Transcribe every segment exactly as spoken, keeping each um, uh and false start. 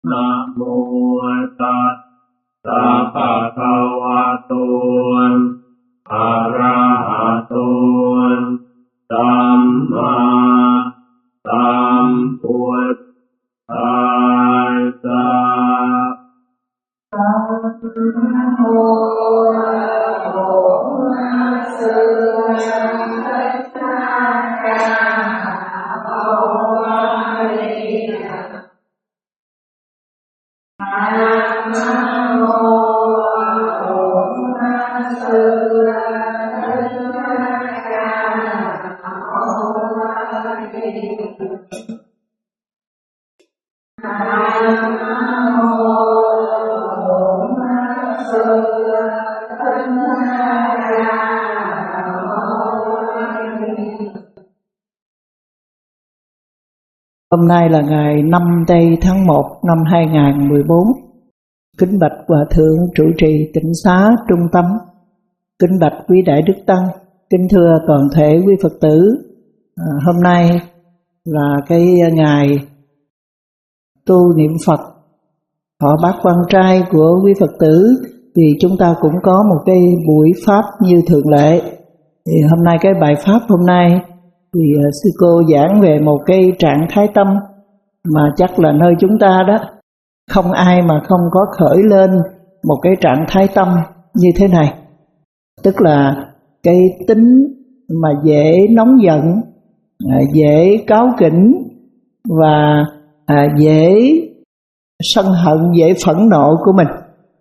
Nam mô Tát Sa Phật Wa Tu A Ra Ha Tu Samma Sambuddhassa. Nam mô Bổn Sư Thích Ca Mâu Ni Phật. Nam mô Bổn Sư Thích Ca Mâu Ni Phật. Nam mô Hôm nay là ngày năm tây tháng một năm hai nghìn không trăm mười bốn. Kính bạch Hòa Thượng trụ trì tịnh xá Trung Tâm. Kính bạch quý Đại Đức Tăng. Kính thưa toàn thể quý Phật tử. à, Hôm nay là cái ngày tu niệm Phật họ bát quan trai của quý Phật tử. Thì chúng ta cũng có một cái buổi Pháp như thường lệ. Thì hôm nay cái bài Pháp hôm nay thì sư cô giảng về một cái trạng thái tâm mà chắc là nơi chúng ta đó không ai mà không có khởi lên một cái trạng thái tâm như thế này. Tức là cái tính mà dễ nóng giận, dễ cáu kỉnh và dễ sân hận, dễ phẫn nộ của mình.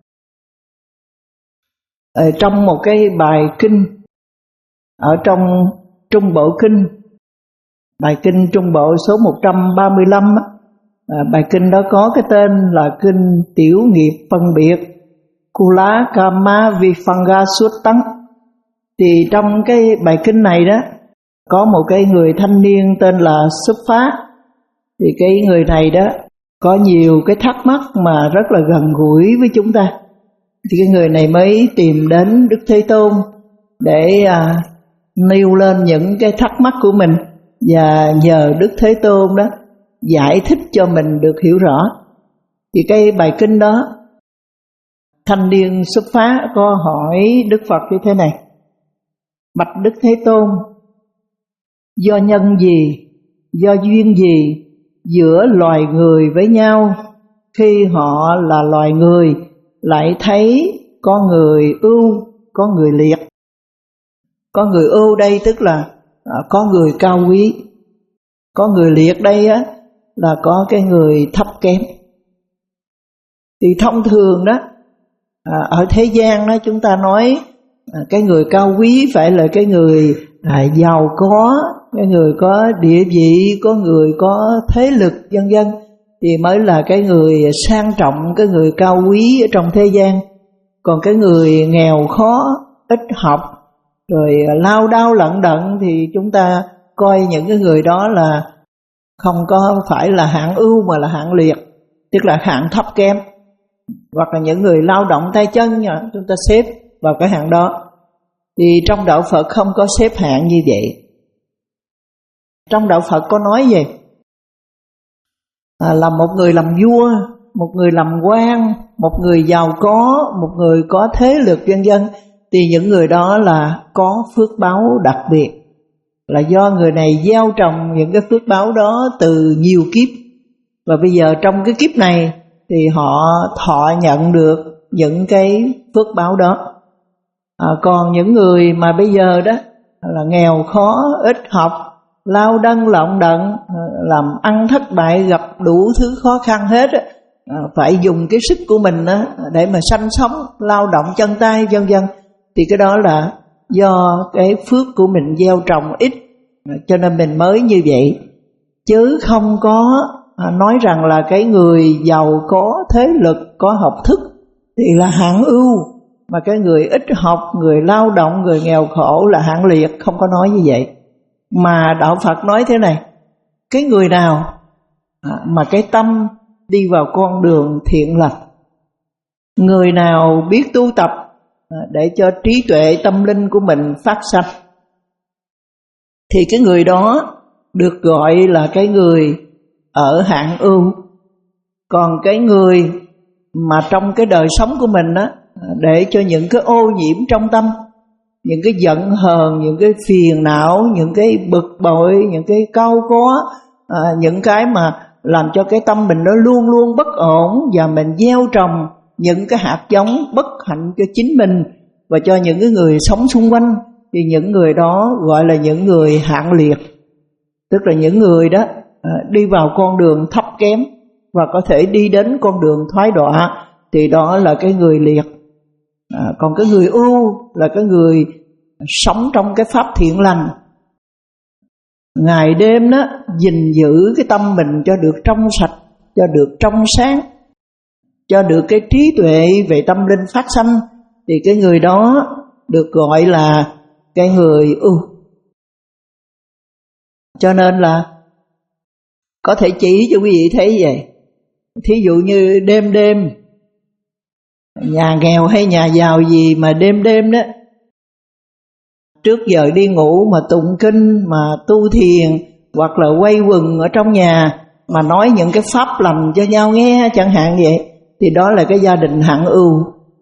Ở trong một cái bài kinh ở trong Trung Bộ Kinh, bài kinh Trung Bộ số một trăm ba mươi lăm, à, bài kinh đó có cái tên là Kinh Tiểu Nghiệp Phân Biệt Kula Kama Vifanga Suttang. Thì trong cái bài kinh này đó có một cái người thanh niên tên là Xuất Phá. Thì cái người này đó có nhiều cái thắc mắc mà rất là gần gũi với chúng ta. Thì cái người này mới tìm đến Đức Thế Tôn để à, nêu lên những cái thắc mắc của mình và nhờ Đức Thế Tôn đó giải thích cho mình được hiểu rõ. Thì cái bài kinh đó, thanh niên Xuất Phá có hỏi Đức Phật như thế này: bạch Đức Thế Tôn, do nhân gì, do duyên gì giữa loài người với nhau khi họ là loài người lại thấy có người ưu, có người liệt? Có người ưu đây tức là à, có người cao quý. Có người liệt đây á là có cái người thấp kém. Thì thông thường đó à, ở thế gian đó chúng ta nói à, cái người cao quý phải là cái người à, giàu có, cái người có địa vị, có người có thế lực vân vân, thì mới là cái người sang trọng, cái người cao quý ở trong thế gian. Còn cái người nghèo khó, ít học, rồi lao đao lận đận thì chúng ta coi những cái người đó là không có phải là hạng ưu mà là hạng liệt, tức là hạng thấp kém. Hoặc là những người lao động tay chân nha, chúng ta xếp vào cái hạng đó. Thì trong đạo Phật không có xếp hạng như vậy. Trong đạo Phật có nói gì? À, là một người làm vua, một người làm quan, một người giàu có, một người có thế lực vân vân, thì những người đó là có phước báo đặc biệt, là do người này gieo trồng những cái phước báo đó từ nhiều kiếp. Và bây giờ trong cái kiếp này thì họ thọ nhận được những cái phước báo đó. à, Còn những người mà bây giờ đó là nghèo khó, ít học, lao đâng lọng đận, làm ăn thất bại, gặp đủ thứ khó khăn hết, phải dùng cái sức của mình để mà sanh sống, lao động chân tay vân vân, thì cái đó là do cái phước của mình gieo trồng ít, cho nên mình mới như vậy. Chứ không có nói rằng là cái người giàu có thế lực, có học thức thì là hạng ưu, mà cái người ít học, người lao động, người nghèo khổ là hạng liệt, không có nói như vậy. Mà đạo Phật nói thế này: cái người nào mà cái tâm đi vào con đường thiện lành, người nào biết tu tập để cho trí tuệ tâm linh của mình phát sanh, thì cái người đó được gọi là cái người ở hạng ưu. Còn cái người mà trong cái đời sống của mình á, để cho những cái ô nhiễm trong tâm, những cái giận hờn, những cái phiền não, những cái bực bội, những cái cau có, à, những cái mà làm cho cái tâm mình nó luôn luôn bất ổn, và mình gieo trồng những cái hạt giống bất hạnh cho chính mình và cho những cái người sống xung quanh, thì những người đó gọi là những người hạng liệt. Tức là những người đó à, đi vào con đường thấp kém và có thể đi đến con đường thoái đọa, thì đó là cái người liệt. À, còn cái người ưu là cái người sống trong cái pháp thiện lành, ngày đêm đó gìn giữ cái tâm mình cho được trong sạch, cho được trong sáng, cho được cái trí tuệ về tâm linh phát sanh, thì cái người đó được gọi là cái người ưu. Cho nên là có thể chỉ cho quý vị thấy vậy. Thí dụ như đêm đêm, nhà nghèo hay nhà giàu gì mà đêm đêm đó, trước giờ đi ngủ mà tụng kinh, mà tu thiền, hoặc là quay quần ở trong nhà mà nói những cái pháp lành cho nhau nghe chẳng hạn vậy, thì đó là cái gia đình hạng ưu.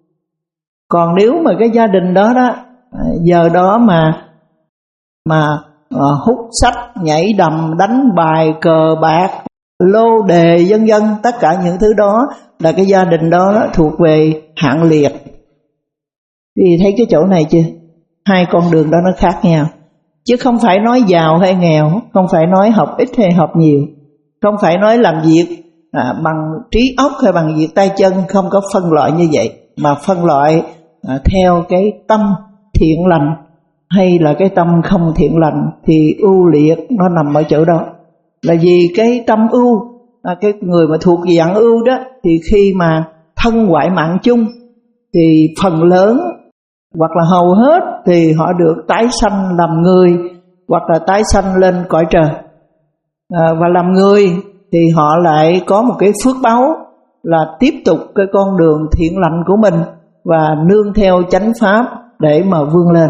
Còn nếu mà cái gia đình đó đó giờ đó mà mà uh, hút sách, nhảy đầm, đánh bài, cờ bạc, lô đề vân vân, tất cả những thứ đó là cái gia đình đó, đó thuộc về hạng liệt. Thì thấy cái chỗ này chưa? Hai con đường đó nó khác nhau, chứ không phải nói giàu hay nghèo, không phải nói học ít hay học nhiều, không phải nói làm việc à, bằng trí óc hay bằng việc tay chân, không có phân loại như vậy, mà phân loại à, theo cái tâm thiện lành hay là cái tâm không thiện lành. Thì ưu liệt nó nằm ở chỗ đó. Là vì cái tâm ưu, à, cái người mà thuộc dạng ưu đó, thì khi mà thân ngoại mạng chung thì phần lớn hoặc là hầu hết thì họ được tái sanh làm người, hoặc là tái sanh lên cõi trời. À, và làm người thì họ lại có một cái phước báu là tiếp tục cái con đường thiện lành của mình và nương theo chánh pháp để mà vươn lên.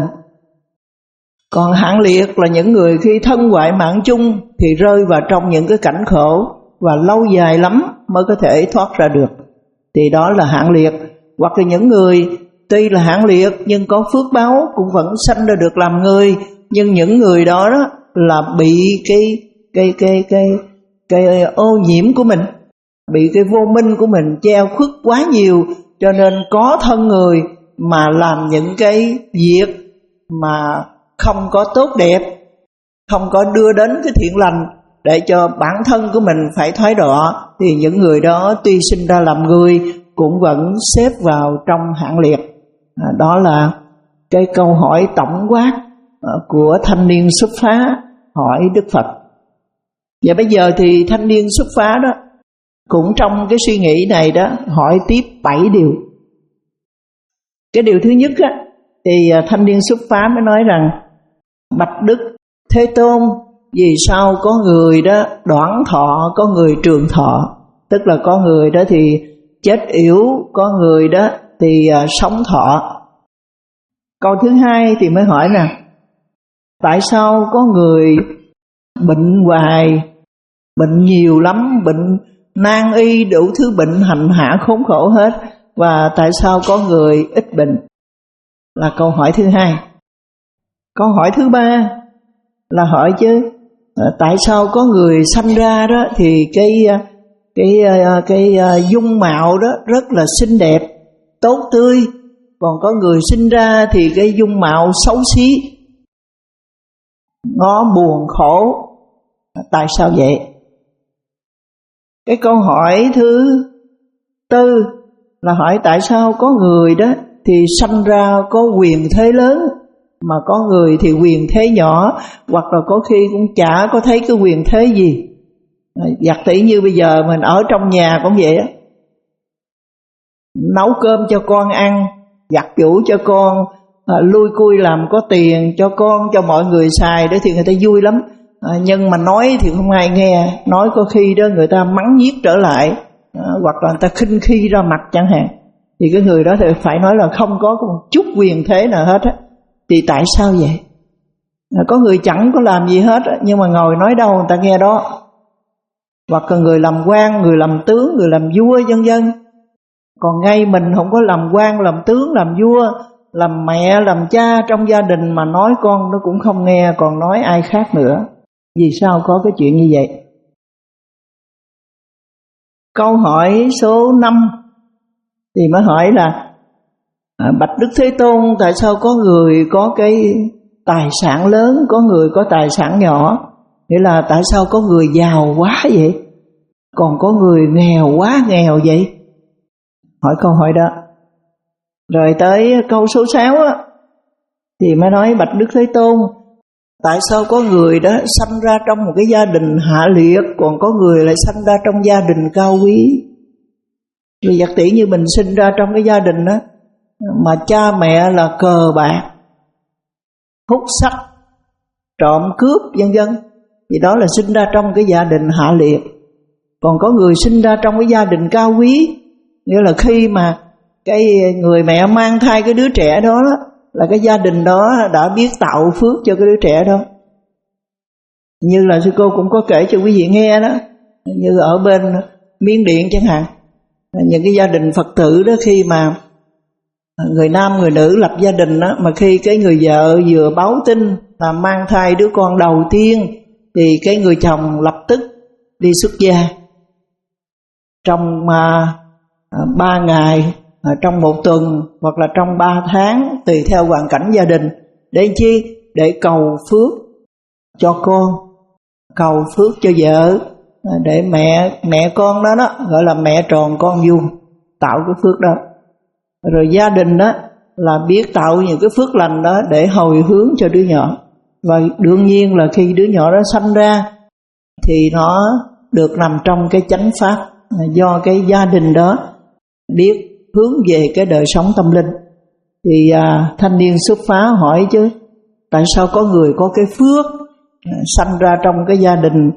Còn hạng liệt là những người khi thân ngoại mạng chung thì rơi vào trong những cái cảnh khổ và lâu dài lắm mới có thể thoát ra được, thì đó là hạng liệt. Hoặc là những người tuy là hạng liệt nhưng có phước báo cũng vẫn sanh ra được làm người, nhưng những người đó, đó là bị cái cái cái cái cái ô nhiễm của mình, bị cái vô minh của mình treo khuất quá nhiều, cho nên có thân người mà làm những cái việc mà không có tốt đẹp, không có đưa đến cái thiện lành để cho bản thân của mình phải thoái đọa, thì những người đó tuy sinh ra làm người cũng vẫn xếp vào trong hạng liệt. À, đó là cái câu hỏi tổng quát của thanh niên xuất phá hỏi Đức Phật. Và bây giờ thì thanh niên xuất phá đó cũng trong cái suy nghĩ này đó hỏi tiếp bảy điều. Cái điều thứ nhất á, thì thanh niên xuất phá mới nói rằng: bạch Đức Thế Tôn, vì sao có người đó đoạn thọ, có người trường thọ? Tức là có người đó thì chết yểu, có người đó thì uh, sống thọ. Câu thứ hai thì mới hỏi nè: tại sao có người bệnh hoài, bệnh nhiều lắm, bệnh nan y, đủ thứ bệnh hành hạ khốn khổ hết, và tại sao có người ít bệnh? Là câu hỏi thứ hai. Câu hỏi thứ ba là hỏi chứ tại sao có người sanh ra đó thì cái cái cái, cái dung mạo đó rất là xinh đẹp, tốt tươi, còn có người sinh ra thì cái dung mạo xấu xí, nó buồn khổ, tại sao vậy? Cái câu hỏi thứ tư là hỏi tại sao có người đó thì sanh ra có quyền thế lớn, mà có người thì quyền thế nhỏ, hoặc là có khi cũng chả có thấy cái quyền thế gì. Giả tỷ như bây giờ mình ở trong nhà cũng vậy á, nấu cơm cho con ăn, giặt giũ cho con, à, lui cui làm có tiền cho con, cho mọi người xài đó thì người ta vui lắm. À, nhưng mà nói thì không ai nghe, nói có khi đó người ta mắng nhiếc trở lại, à, hoặc là người ta khinh khi ra mặt chẳng hạn, thì cái người đó thì phải nói là không có một chút quyền thế nào hết á. Thì tại sao vậy? À, có người chẳng có làm gì hết á, nhưng mà ngồi nói đâu người ta nghe đó. hoặc là người làm quan, người làm tướng, người làm vua vân vân. Còn ngay mình không có làm quan, làm tướng, làm vua, làm mẹ, làm cha trong gia đình mà nói con nó cũng không nghe, còn nói ai khác nữa. Vì sao có cái chuyện như vậy? Câu hỏi số năm thì mới hỏi là à, bạch Đức Thế Tôn, tại sao có người có cái tài sản lớn, có người có tài sản nhỏ? Nghĩa là tại sao có người giàu quá vậy, còn có người nghèo quá nghèo vậy? Hỏi câu hỏi đó. Rồi tới câu số sáu á, thì mới nói bạch Đức Thế Tôn, tại sao có người đó sanh ra trong một cái gia đình hạ liệt, còn có người lại sanh ra trong gia đình cao quý? Vì giả tỷ như mình sinh ra trong cái gia đình đó mà cha mẹ là cờ bạc, hút sách, trộm cướp vân vân, thì đó là sinh ra trong cái gia đình hạ liệt. Còn có người sinh ra trong cái gia đình cao quý, nghĩa là khi mà cái người mẹ mang thai cái đứa trẻ đó là cái gia đình đó đã biết tạo phước cho cái đứa trẻ đó. Như là sư cô cũng có kể cho quý vị nghe đó, như ở bên Miến Điện chẳng hạn, những cái gia đình Phật tử đó, khi mà người nam người nữ lập gia đình đó, mà khi cái người vợ vừa báo tin là mang thai đứa con đầu tiên thì cái người chồng lập tức đi xuất gia trong à, ba ngày, à, trong một tuần, hoặc là trong ba tháng, tùy theo hoàn cảnh gia đình. Để chi? Để cầu phước cho con, cầu phước cho vợ, để mẹ mẹ con đó đó gọi là mẹ tròn con vuông, tạo cái phước đó. Rồi gia đình đó là biết tạo những cái phước lành đó để hồi hướng cho đứa nhỏ. Và đương nhiên là khi đứa nhỏ đó sanh ra thì nó được nằm trong cái chánh pháp, do cái gia đình đó biết hướng về cái đời sống tâm linh. Thì à, thanh niên xuất phá hỏi chứ, tại sao có người có cái phước à, sanh ra trong cái gia đình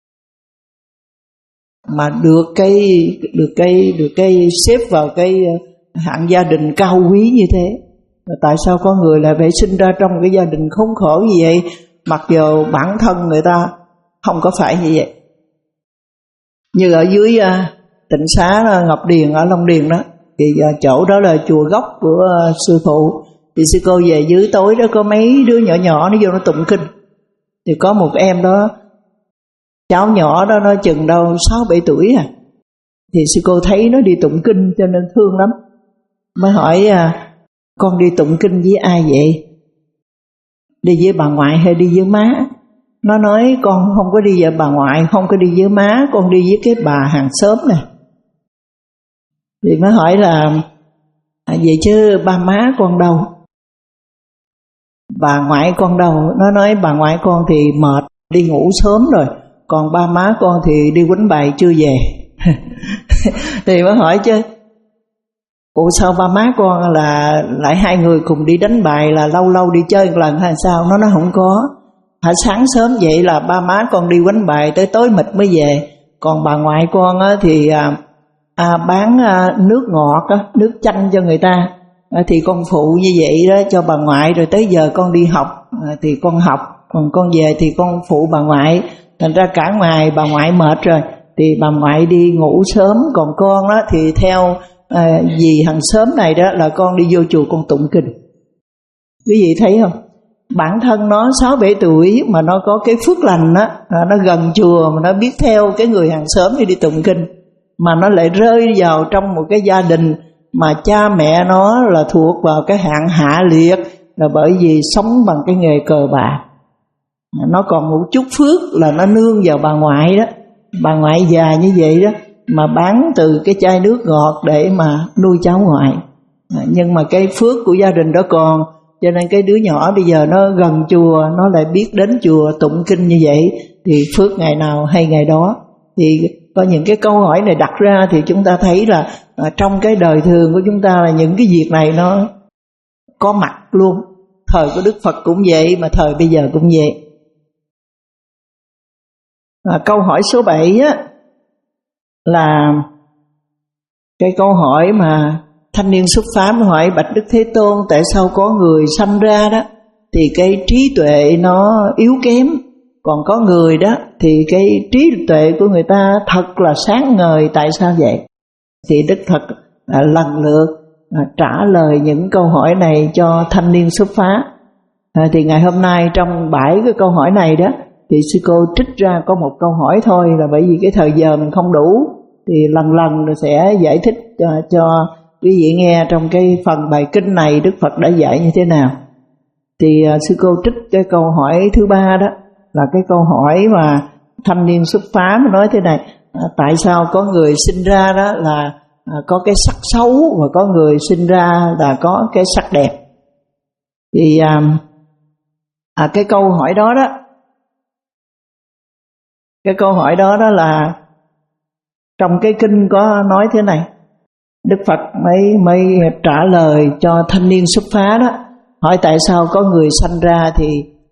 mà được cái được cái được cái xếp vào cái hạng gia đình cao quý như thế? Tại sao có người lại phải sinh ra trong cái gia đình khốn khổ như vậy, mặc dù bản thân người ta không có phải như vậy? Như ở dưới uh, Tịnh Xá Ngọc Điền ở Long Điền đó, thì uh, chỗ đó là chùa gốc của uh, sư phụ. Thì sư cô về dưới tối đó có mấy đứa nhỏ nhỏ nó vô nó tụng kinh. Thì có một em đó, cháu nhỏ đó nó chừng đâu sáu bảy tuổi à. Thì sư cô thấy nó đi tụng kinh cho nên thương lắm, mới hỏi à, con đi tụng kinh với ai vậy? Đi với bà ngoại hay đi với má? Nó nói con không có đi với bà ngoại, không có đi với má, con đi với cái bà hàng xóm này. Thì mới hỏi là à, vậy chứ ba má con đâu? Bà ngoại con đâu? Nó nói bà ngoại con thì mệt đi ngủ sớm rồi, còn ba má con thì đi quýnh bài chưa về. Thì mới hỏi chứ, ủa sao ba má con là lại hai người cùng đi đánh bài, là lâu lâu đi chơi một lần hay sao? Nó nói không có, hả, sáng sớm vậy là ba má con đi quánh bài tới tối mịt mới về. Còn bà ngoại con á, thì à, à, bán à, nước ngọt á, nước chanh cho người ta, à, thì con phụ như vậy đó cho bà ngoại. Rồi tới giờ con đi học à, thì con học, còn con về thì con phụ bà ngoại. Thành ra cả ngày bà ngoại mệt rồi thì bà ngoại đi ngủ sớm, còn con đó thì theo à, dì hàng xóm này đó là con đi vô chùa con tụng kinh. Quý vị thấy không? Bản thân nó sáu bảy tuổi mà nó có cái phước lành đó, nó gần chùa mà nó biết theo cái người hàng xóm đi đi tụng kinh, mà nó lại rơi vào trong một cái gia đình mà cha mẹ nó là thuộc vào cái hạng hạ liệt, là bởi vì sống bằng cái nghề cờ bạc. Nó còn một chút phước là nó nương vào bà ngoại đó, bà ngoại già như vậy đó, mà bán từ cái chai nước ngọt để mà nuôi cháu ngoại. Nhưng mà cái phước của gia đình đó còn, cho nên cái đứa nhỏ bây giờ nó gần chùa, nó lại biết đến chùa tụng kinh như vậy, thì phước ngày nào hay ngày đó. Thì có những cái câu hỏi này đặt ra thì chúng ta thấy là à, trong cái đời thường của chúng ta là những cái việc này nó có mặt luôn. Thời của Đức Phật cũng vậy, mà thời bây giờ cũng vậy. À, câu hỏi số bảy á, là cái câu hỏi mà thanh niên xuất phát hỏi bạch Đức Thế Tôn, tại sao có người sanh ra đó thì cái trí tuệ nó yếu kém, Còn có người đó thì cái trí tuệ của người ta thật là sáng ngời. Tại sao vậy? Thì Đức Phật à, lần lượt à, trả lời những câu hỏi này cho thanh niên xuất phá. à, Thì ngày hôm nay trong bảy cái câu hỏi này đó, thì sư cô trích ra có một câu hỏi thôi, là bởi vì cái thời giờ mình không đủ, thì lần lần sẽ giải thích cho, cho quý vị nghe trong cái phần bài kinh này Đức Phật đã dạy như thế nào. Thì à, sư cô trích cái câu hỏi thứ ba đó, là cái câu hỏi mà thanh niên xuất phá mới nói thế này: à, tại sao có người sinh ra đó là à, có cái sắc xấu, và có người sinh ra là có cái sắc đẹp? Thì à, à, cái câu hỏi đó đó cái câu hỏi đó đó là trong cái kinh có nói thế này. Đức Phật mới mới trả lời cho thanh niên xuất phá đó, hỏi tại sao có người sanh ra thì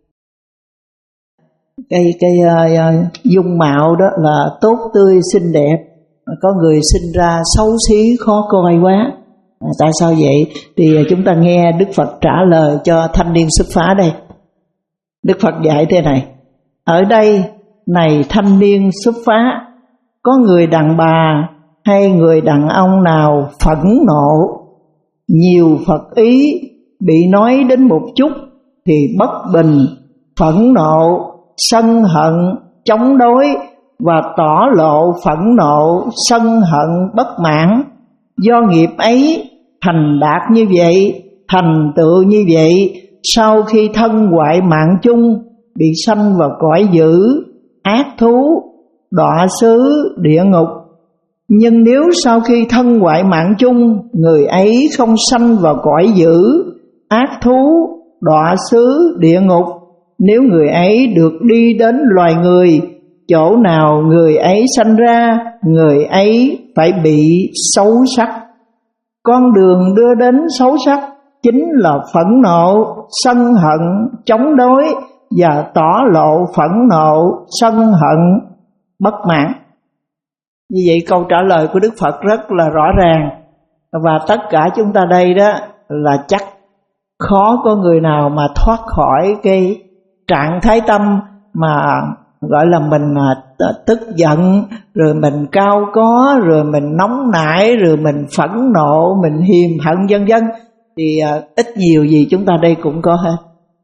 cái cái uh, dung mạo đó là tốt tươi xinh đẹp, có người sinh ra xấu xí khó coi quá. À, tại sao vậy? Thì chúng ta nghe Đức Phật trả lời cho thanh niên xuất phá đây. Đức Phật dạy thế này: ở đây này thanh niên xuất phá, có người đàn bà hay người đàn ông nào phẫn nộ, nhiều Phật ý bị nói đến một chút thì bất bình, phẫn nộ, sân hận, chống đối và tỏ lộ phẫn nộ, sân hận, bất mãn. Do nghiệp ấy thành đạt như vậy, thành tựu như vậy, sau khi thân hoại mạng chung, bị sanh vào cõi dữ, ác thú, đọa xứ, địa ngục. Nhưng nếu sau khi thân hoại mạng chung, người ấy không sanh vào cõi dữ, ác thú, đọa xứ, địa ngục, nếu người ấy được đi đến loài người, chỗ nào người ấy sanh ra, người ấy phải bị xấu sắc. Con đường đưa đến xấu sắc chính là phẫn nộ, sân hận, chống đối và tỏ lộ phẫn nộ, sân hận, bất mãn. Như vậy câu trả lời của Đức Phật rất là rõ ràng. Và tất cả chúng ta đây đó là chắc khó có người nào mà thoát khỏi cái trạng thái tâm mà gọi là mình tức giận, rồi mình cao có, rồi mình nóng nảy, rồi mình phẫn nộ, mình hiềm hận vân vân. Thì ít nhiều gì chúng ta đây cũng có hết.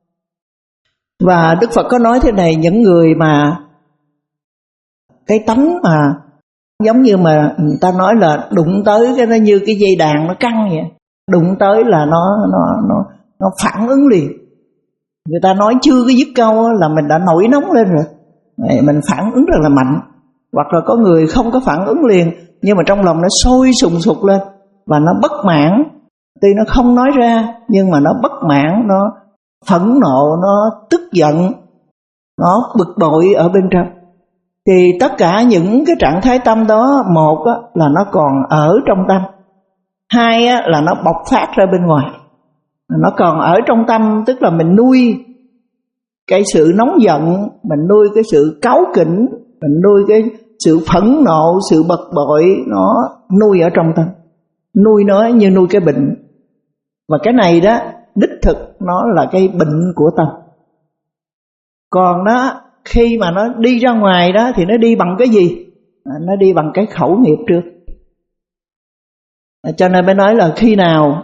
Và Đức Phật có nói thế này: những người mà cái tánh mà giống như mà người ta nói là đụng tới cái nó như cái dây đàn nó căng vậy, đụng tới là nó nó nó nó phản ứng liền. Người ta nói chưa cái dứt câu là mình đã nổi nóng lên rồi, mình phản ứng rất là mạnh. Hoặc là có người không có phản ứng liền, nhưng mà trong lòng nó sôi sùng sục lên và nó bất mãn. Tuy nó không nói ra nhưng mà nó bất mãn, nó phẫn nộ, nó tức giận, nó bực bội ở bên trong. Thì tất cả những cái trạng thái tâm đó, một á, là nó còn ở trong tâm, hai á, là nó bộc phát ra bên ngoài. Nó còn ở trong tâm, tức là mình nuôi cái sự nóng giận, mình nuôi cái sự cáu kỉnh, mình nuôi cái sự phẫn nộ, sự bực bội, nó nuôi ở trong tâm, nuôi nó như nuôi cái bệnh. Và cái này đó đích thực nó là cái bệnh của tâm. Còn đó khi mà nó đi ra ngoài đó thì nó đi bằng cái gì? À, nó đi bằng cái khẩu nghiệp trước. À, cho nên mới nói là khi nào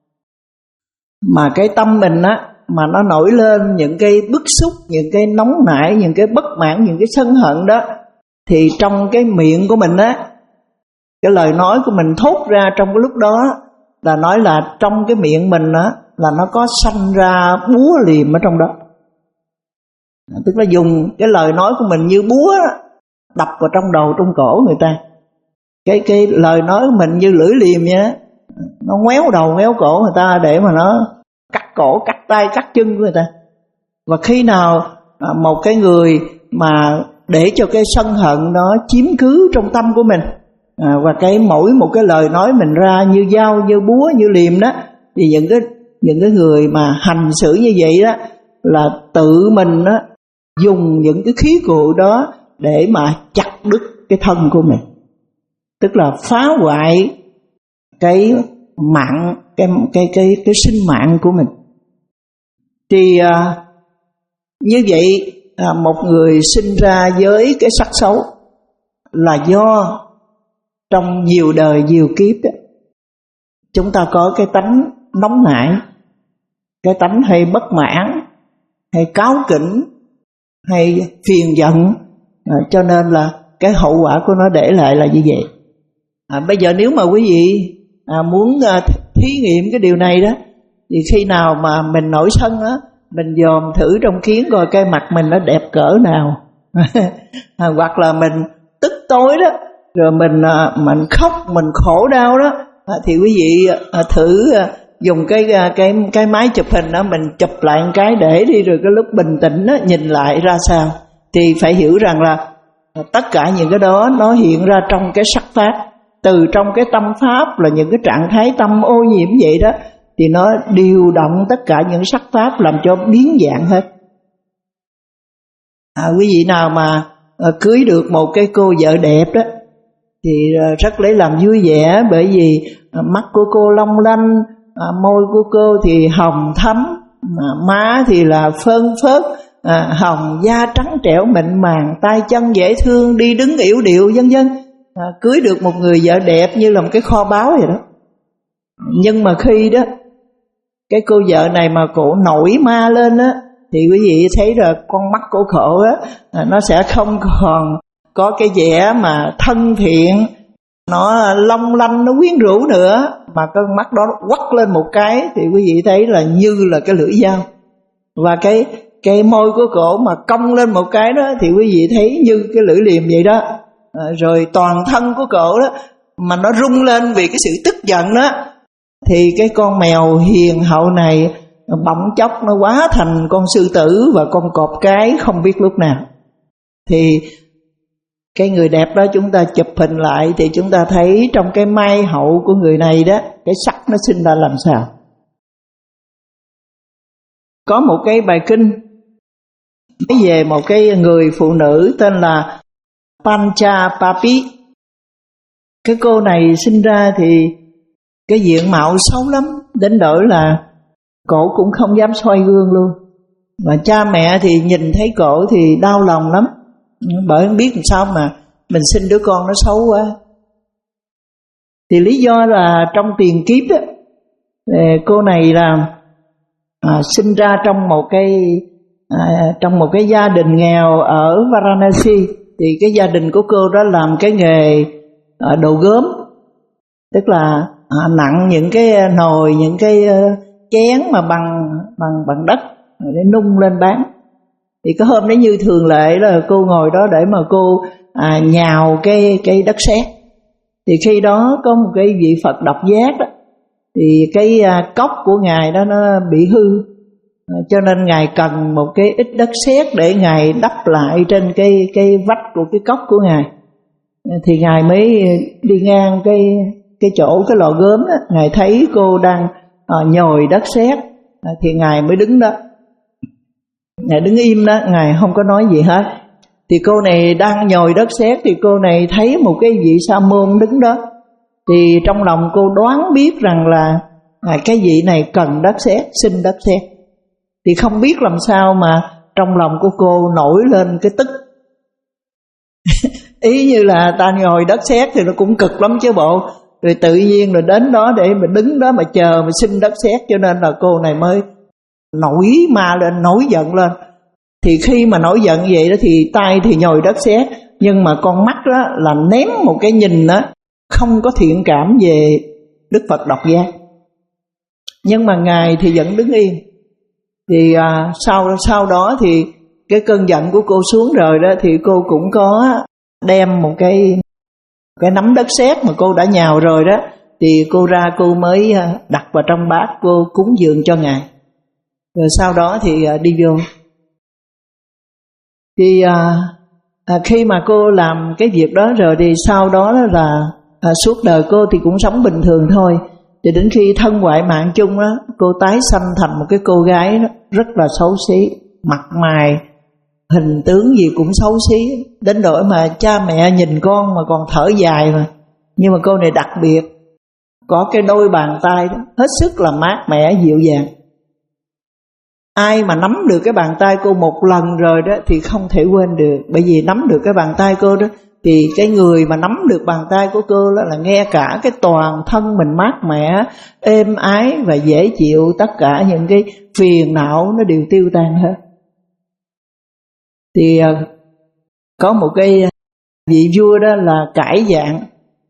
mà cái tâm mình á mà nó nổi lên những cái bức xúc, những cái nóng nảy, những cái bất mãn, những cái sân hận đó, thì trong cái miệng của mình á, cái lời nói của mình thốt ra trong cái lúc đó là nói là trong cái miệng mình á là nó có sanh ra búa liềm ở trong đó. Tức là dùng cái lời nói của mình như búa đập vào trong đầu trong cổ người ta. Cái cái lời nói của mình như lưỡi liềm vậy đó, nó ngoéo đầu ngoéo cổ người ta để mà nó cắt cổ, cắt tay, cắt chân của người ta. Và khi nào một cái người mà để cho cái sân hận nó chiếm cứ trong tâm của mình, à, và cái mỗi một cái lời nói mình ra như dao, như búa, như liềm đó, thì những cái những cái người mà hành xử như vậy đó là tự mình đó dùng những cái khí cụ đó để mà chặt đứt cái thân của mình, tức là phá hoại cái mạng, cái cái cái cái sinh mạng của mình. Thì à, như vậy à, một người sinh ra với cái sắc xấu là do trong nhiều đời nhiều kiếp đó, chúng ta có cái tánh nóng nảy, cái tánh hay bất mãn, hay cáu kỉnh, hay phiền giận, à, cho nên là cái hậu quả của nó để lại là như vậy. À, bây giờ nếu mà quý vị à, muốn à, thí nghiệm cái điều này đó, thì khi nào mà mình nổi sân á, mình dòm thử trong kiến coi cái mặt mình nó đẹp cỡ nào. À, hoặc là mình tức tối đó, rồi mình à, mình khóc, mình khổ đau đó, à, thì quý vị à, thử à, dùng cái cái cái máy chụp hình đó, mình chụp lại một cái để đi, rồi cái lúc bình tĩnh đó, nhìn lại ra sao. Thì phải hiểu rằng là tất cả những cái đó nó hiện ra trong cái sắc pháp. Từ trong cái tâm pháp là những cái trạng thái tâm ô nhiễm vậy đó, thì nó điều động tất cả những sắc pháp làm cho biến dạng hết. À, quý vị nào mà à, cưới được một cái cô vợ đẹp đó thì à, rất lấy làm vui vẻ, bởi vì à, mắt của cô long lanh, à, môi của cô thì hồng thắm, à, má thì là phơn phớt, à, hồng, da trắng trẻo mịn màng, tay chân dễ thương, đi đứng yểu điệu vân vân. À, cưới được một người vợ đẹp như là một cái kho báu vậy đó. Nhưng mà khi đó cái cô vợ này mà cổ nổi ma lên á, thì quý vị thấy là con mắt của cổ á, à, nó sẽ không còn có cái vẻ mà thân thiện, nó long lanh, nó quyến rũ nữa, mà con mắt đó quắt lên một cái thì quý vị thấy là như là cái lưỡi dao. Và cái cái môi của cổ mà cong lên một cái đó thì quý vị thấy như cái lưỡi liềm vậy đó. À, rồi toàn thân của cổ đó mà nó rung lên vì cái sự tức giận đó, thì cái con mèo hiền hậu này bỗng chốc nó hóa thành con sư tử và con cọp cái không biết lúc nào. Thì cái người đẹp đó chúng ta chụp hình lại thì chúng ta thấy trong cái mai hậu của người này đó, cái sắc nó sinh ra làm sao. Có một cái bài kinh nói về một cái người phụ nữ tên là Panchapapi. Cái cô này sinh ra thì cái diện mạo xấu lắm, đến nỗi là cổ cũng không dám soi gương luôn. Mà cha mẹ thì nhìn thấy cổ thì đau lòng lắm, bởi không biết làm sao mà mình sinh đứa con nó xấu quá. Thì lý do là trong tiền kiếp đó, cô này là à, sinh ra trong một cái à, trong một cái gia đình nghèo ở Varanasi. Thì cái gia đình của cô đó làm cái nghề à, đồ gốm, tức là à, nặng những cái nồi, những cái uh, chén mà bằng bằng bằng đất để nung lên bán. Thì có hôm đấy như thường lệ là cô ngồi đó để mà cô à, nhào cái cái đất sét. Thì khi đó có một cái vị Phật độc giác đó, thì cái à, cốc của ngài đó nó bị hư, à, cho nên ngài cần một cái ít đất sét để ngài đắp lại trên cái cái vách của cái cốc của ngài. Thì ngài mới đi ngang cái cái chỗ cái lò gốm đó, ngài thấy cô đang à, nhồi đất sét, à, thì ngài mới đứng đó. Ngài đứng im đó, ngài không có nói gì hết. Thì cô này đang nhồi đất sét, thì cô này thấy một cái vị sa môn đứng đó. Thì trong lòng cô đoán biết rằng là à, cái vị này cần đất sét, xin đất sét. Thì không biết làm sao mà trong lòng của cô nổi lên cái tức. Ý như là ta nhồi đất sét thì nó cũng cực lắm chứ bộ. Rồi tự nhiên rồi đến đó để mà đứng đó mà chờ mà xin đất sét, cho nên là cô này mới nổi ma lên, nổi giận lên. Thì khi mà nổi giận vậy đó thì tay thì nhồi đất sét, nhưng mà con mắt đó là ném một cái nhìn đó không có thiện cảm về Đức Phật độc giác. Nhưng mà ngài thì vẫn đứng yên. Thì à, sau sau đó thì cái cơn giận của cô xuống rồi đó, thì cô cũng có đem một cái cái nắm đất sét mà cô đã nhào rồi đó, thì cô ra cô mới đặt vào trong bát, cô cúng dường cho ngài. Rồi sau đó thì đi vô. Thì à, à, khi mà cô làm cái việc đó rồi thì sau đó là à, suốt đời cô thì cũng sống bình thường thôi. Thì đến khi thân ngoại mạng chung đó, cô tái sanh thành một cái cô gái đó, rất là xấu xí, mặt mày hình tướng gì cũng xấu xí, đến nỗi mà cha mẹ nhìn con mà còn thở dài mà. Nhưng mà cô này đặc biệt, có cái đôi bàn tay đó, hết sức là mát mẻ dịu dàng. ai mà nắm được cái bàn tay cô một lần rồi đó thì không thể quên được. Bởi vì nắm được cái bàn tay cô đó thì cái người mà nắm được bàn tay của cô đó là nghe cả cái toàn thân mình mát mẻ, êm ái và dễ chịu, tất cả những cái phiền não nó đều tiêu tan hết. Thì có một cái vị vua đó là cải dạng,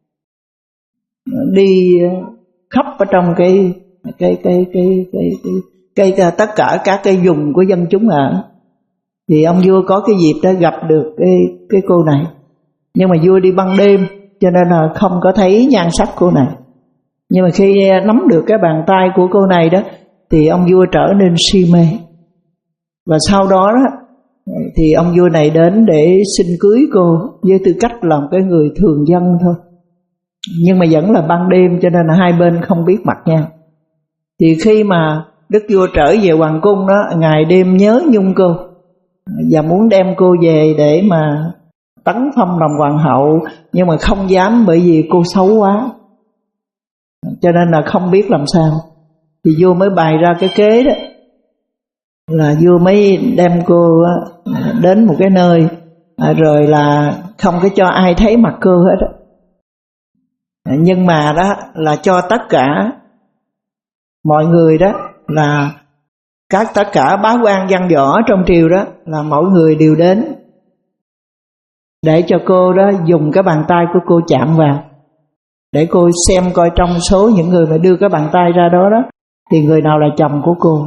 đi khắp ở trong cái cái cái cái cái cái, cái tất cả các cái vùng của dân chúng ở. Thì ông vua có cái dịp đó gặp được cái cái cô này, nhưng mà vua đi ban đêm cho nên là không có thấy nhan sắc cô này. Nhưng mà khi nắm được cái bàn tay của cô này đó thì ông vua trở nên si mê. Và sau đó đó thì ông vua này đến để xin cưới cô với tư cách là một cái người thường dân thôi. Nhưng mà vẫn là ban đêm cho nên là hai bên không biết mặt nhau. Thì khi mà đức vua trở về hoàng cung đó, ngày đêm nhớ nhung cô và muốn đem cô về để mà tấn phong làm hoàng hậu, nhưng mà không dám bởi vì cô xấu quá, cho nên là không biết làm sao. Thì vua mới bày ra cái kế đó, là vua mới đem cô đến một cái nơi rồi là không có cho ai thấy mặt cô hết. Nhưng mà đó là cho tất cả mọi người đó, là các tất cả bá quan văn võ trong triều đó, là mỗi người đều đến để cho cô đó dùng cái bàn tay của cô chạm vào, để cô xem coi trong số những người mà đưa cái bàn tay ra đó đó thì người nào là chồng của cô.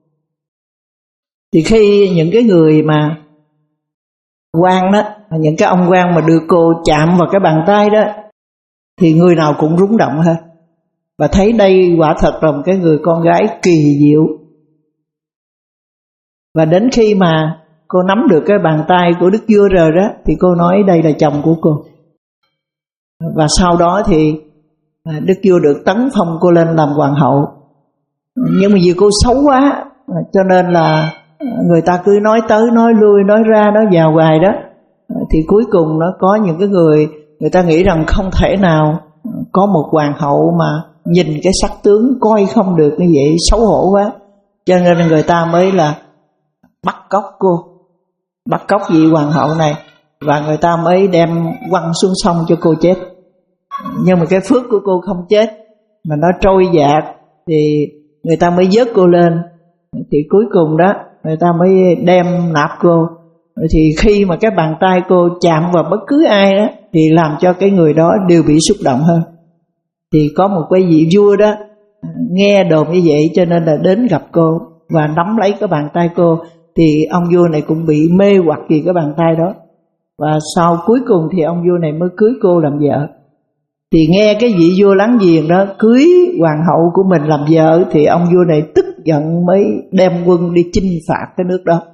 Thì khi những cái người mà quan đó, những cái ông quan mà đưa cô chạm vào cái bàn tay đó thì người nào cũng rung động hết, và thấy đây quả thật là một cái người con gái kỳ diệu. Và đến khi mà cô nắm được cái bàn tay của đức vua rồi đó thì cô nói đây là chồng của cô. Và sau đó thì đức vua được tấn phong cô lên làm hoàng hậu. Nhưng mà vì cô xấu quá cho nên là người ta cứ nói tới nói lui, nói ra nói vào hoài đó. Thì cuối cùng nó có những cái người, người ta nghĩ rằng không thể nào có một hoàng hậu mà nhìn cái sắc tướng coi không được như vậy, xấu hổ quá. Cho nên người ta mới là bắt cóc cô, bắt cóc vị hoàng hậu này, và người ta mới đem quăng xuống sông cho cô chết. Nhưng mà cái phước của cô không chết mà nó trôi dạt, thì người ta mới vớt cô lên. Thì cuối cùng đó người ta mới đem nạp cô. Thì khi mà cái bàn tay cô chạm vào bất cứ ai đó thì làm cho cái người đó đều bị xúc động hơn. Thì có một cái vị vua đó nghe đồn như vậy cho nên là đến gặp cô và nắm lấy cái bàn tay cô. Thì ông vua này cũng bị mê hoặc vì cái bàn tay đó. Và sau cuối cùng thì ông vua này mới cưới cô làm vợ. Thì nghe cái vị vua láng giềng đó cưới hoàng hậu của mình làm vợ thì ông vua này tức giận mới đem quân đi chinh phạt cái nước đó.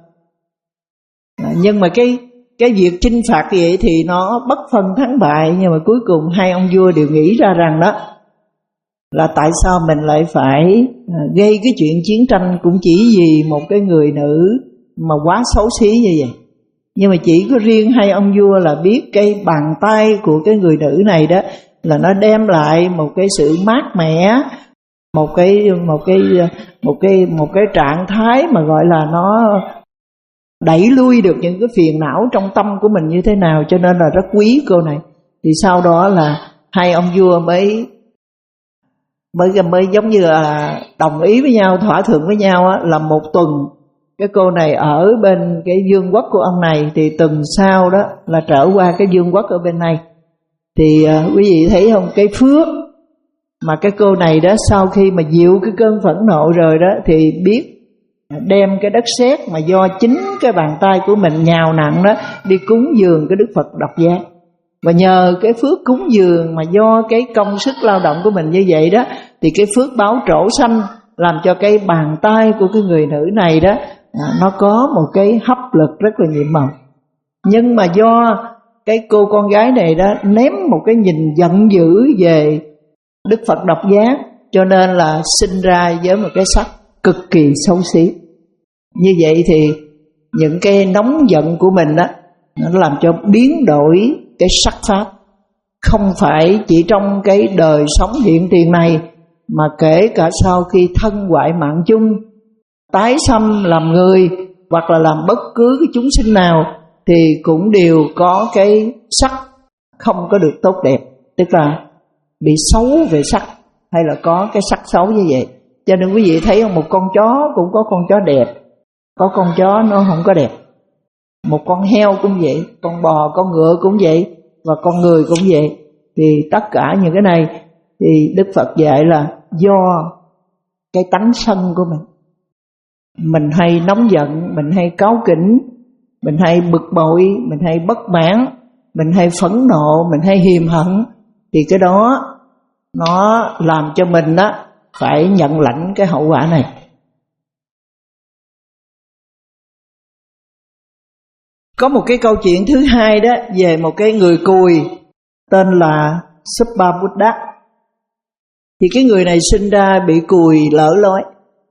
À, nhưng mà cái cái việc chinh phạt vậy thì nó bất phân thắng bại, nhưng mà cuối cùng hai ông vua đều nghĩ ra rằng đó là tại sao mình lại phải gây cái chuyện chiến tranh cũng chỉ vì một cái người nữ mà quá xấu xí như vậy. Nhưng mà chỉ có riêng hai ông vua là biết cái bàn tay của cái người nữ này đó là nó đem lại một cái sự mát mẻ, một cái một cái một cái một cái trạng thái mà gọi là nó đẩy lui được những cái phiền não trong tâm của mình như thế nào, cho nên là rất quý cô này. Thì sau đó là hai ông vua mới mới mới giống như là đồng ý với nhau, thỏa thuận với nhau á, là một tuần cái cô này ở bên cái vương quốc của ông này, thì tuần sau đó là trở qua cái vương quốc ở bên này. Thì uh, quý vị thấy không, cái phước mà cái cô này đó sau khi mà dịu cái cơn phẫn nộ rồi đó thì biết đem cái đất sét mà do chính cái bàn tay của mình nhào nặn đó đi cúng dường cái Đức Phật Độc Giác. Và nhờ cái phước cúng dường mà do cái công sức lao động của mình như vậy đó thì cái phước báo trổ sanh làm cho cái bàn tay của cái người nữ này đó à, nó có một cái hấp lực rất là nhiệm màu. Nhưng mà do cái cô con gái này đó ném một cái nhìn giận dữ về Đức Phật Độc Giác, cho nên là sinh ra với một cái sắc cực kỳ xấu xí. Như vậy thì những cái nóng giận của mình đó nó làm cho biến đổi cái sắc pháp, không phải chỉ trong cái đời sống hiện tiền này mà kể cả sau khi thân hoại mạng chung tái sanh làm người hoặc là làm bất cứ cái chúng sinh nào thì cũng đều có cái sắc không có được tốt đẹp, tức là bị xấu về sắc, hay là có cái sắc xấu như vậy. Cho nên quý vị thấy không, một con chó cũng có con chó đẹp, có con chó nó không có đẹp. Một con heo cũng vậy, con bò, con ngựa cũng vậy, và con người cũng vậy. Thì tất cả những cái này thì Đức Phật dạy là do cái tánh sân của mình. Mình hay nóng giận, mình hay cáu kỉnh, mình hay bực bội, mình hay bất mãn, mình hay phẫn nộ, mình hay hiềm hận, thì cái đó nó làm cho mình đó phải nhận lãnh cái hậu quả này. Có một cái câu chuyện thứ hai đó về một cái người cùi tên là Subbabuddha. Thì cái người này sinh ra bị cùi lở lối.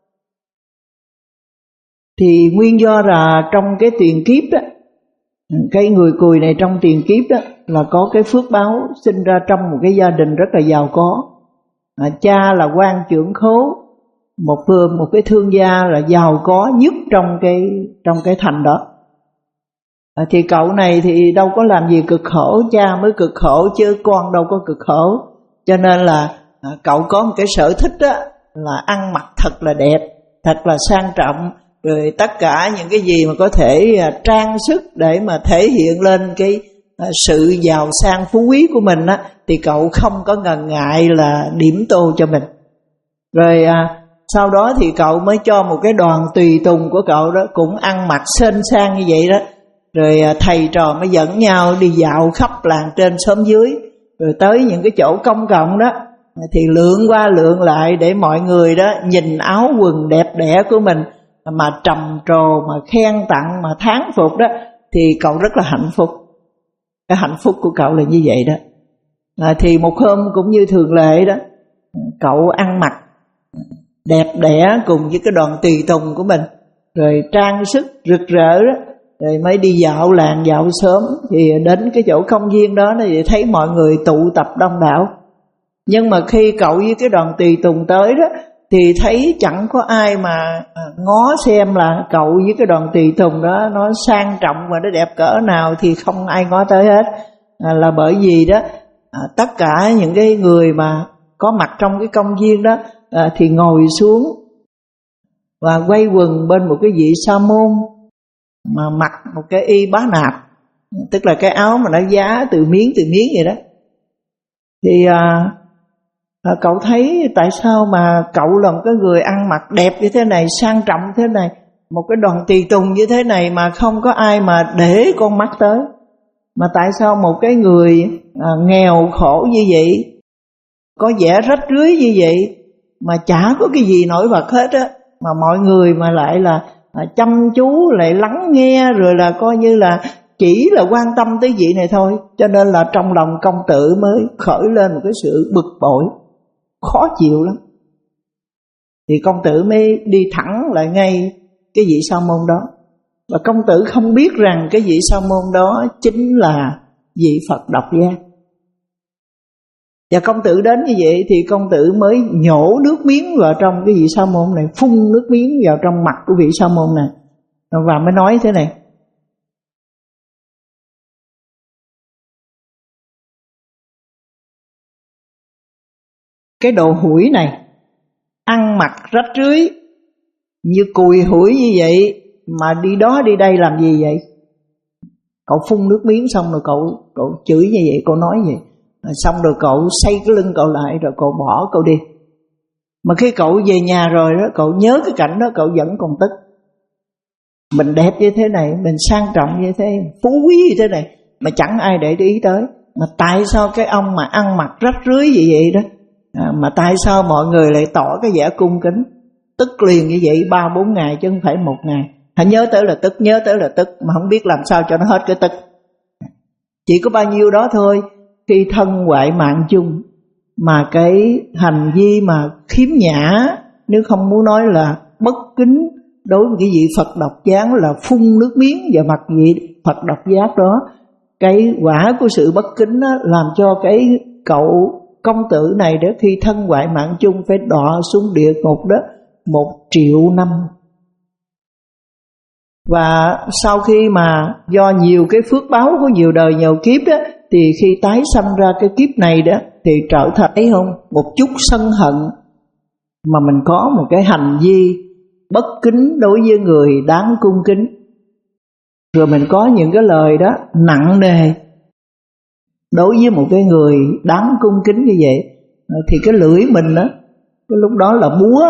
Thì nguyên do là trong cái tiền kiếp đó, cái người cùi này trong tiền kiếp đó là có cái phước báo sinh ra trong một cái gia đình rất là giàu có. À, cha là quan trưởng khố, một một cái thương gia là giàu có nhất trong cái trong cái thành đó. À, thì cậu này thì đâu có làm gì cực khổ, cha mới cực khổ chứ con đâu có cực khổ. Cho nên là à, cậu có một cái sở thích đó là ăn mặc thật là đẹp, thật là sang trọng, rồi tất cả những cái gì mà có thể à, trang sức để mà thể hiện lên cái à, sự giàu sang phú quý của mình á, thì cậu không có ngần ngại là điểm tô cho mình. Rồi à, sau đó thì cậu mới cho một cái đoàn tùy tùng của cậu đó cũng ăn mặc sên sang như vậy đó. Rồi thầy trò mới dẫn nhau đi dạo khắp làng trên xóm dưới, rồi tới những cái chỗ công cộng đó thì lượn qua lượn lại để mọi người đó nhìn áo quần đẹp đẽ của mình mà trầm trồ, mà khen tặng, mà thán phục đó, thì cậu rất là hạnh phúc. Cái hạnh phúc của cậu là như vậy đó. À, thì một hôm cũng như thường lệ đó, cậu ăn mặc đẹp đẽ cùng với cái đoàn tùy tùng của mình, rồi trang sức rực rỡ đó, rồi mới đi dạo làng dạo xóm. Thì đến cái chỗ công viên đó thì thấy mọi người tụ tập đông đảo. Nhưng mà khi cậu với cái đoàn tùy tùng tới đó thì thấy chẳng có ai mà ngó xem là cậu với cái đoàn tùy tùng đó nó sang trọng và nó đẹp cỡ nào, thì không ai ngó tới hết. À, là bởi vì đó à, tất cả những cái người mà có mặt trong cái công viên đó à, thì ngồi xuống và quay quần bên một cái vị sa môn mà mặc một cái y bá nạp, tức là cái áo mà nó giá từ miếng từ miếng vậy đó. Thì à, à, cậu thấy tại sao mà cậu là một cái người ăn mặc đẹp như thế này, sang trọng thế này, một cái đoàn tùy tùng như thế này mà không có ai mà để con mắt tới. Mà tại sao một cái người à, nghèo khổ như vậy, có vẻ rách rưới như vậy, mà chả có cái gì nổi bật hết á, mà mọi người mà lại là à, chăm chú, lại lắng nghe, rồi là coi như là chỉ là quan tâm tới vị này thôi. Cho nên là trong lòng công tử mới khởi lên một cái sự bực bội, khó chịu lắm. Thì công tử mới đi thẳng lại ngay cái vị sa môn đó. Và công tử không biết rằng cái vị sa môn đó chính là vị Phật độc giác. Và công tử đến như vậy thì công tử mới nhổ nước miếng vào trong cái vị sa môn này, phun nước miếng vào trong mặt của vị sa môn này, và mới nói thế này: cái đồ hủi này, ăn mặc rách rưới như cùi hủi như vậy mà đi đó đi đây làm gì vậy? Cậu phun nước miếng xong rồi cậu cậu chửi như vậy, cậu nói vậy. Xong rồi cậu xoay cái lưng cậu lại, rồi cậu bỏ cậu đi. Mà khi cậu về nhà rồi đó, cậu nhớ cái cảnh đó, cậu vẫn còn tức. Mình đẹp như thế này, mình sang trọng như thế, phú quý như thế này, mà chẳng ai để ý tới. Mà tại sao cái ông mà ăn mặc rách rưới như vậy đó à, mà tại sao mọi người lại tỏ cái vẻ cung kính? Tức liền như vậy ba bốn ngày chứ không phải một ngày. Hãy nhớ tới là tức, nhớ tới là tức, mà không biết làm sao cho nó hết cái tức. Chỉ có bao nhiêu đó thôi. Khi thân hoại mạng chung, mà cái hành vi mà khiếm nhã, nếu không muốn nói là bất kính đối với cái vị Phật độc giác, là phun nước miếng vào mặt vị Phật độc giác đó, cái quả của sự bất kính đó làm cho cái cậu công tử này đó khi thân hoại mạng chung phải đọa xuống địa ngục đó một triệu năm. Và sau khi mà do nhiều cái phước báo của nhiều đời nhiều kiếp đó, thì khi tái sanh ra cái kiếp này đó thì trở thành thấy không, một chút sân hận mà mình có một cái hành vi bất kính đối với người đáng cung kính, rồi mình có những cái lời đó nặng nề đối với một cái người đáng cung kính như vậy, thì cái lưỡi mình đó, cái lúc đó là búa,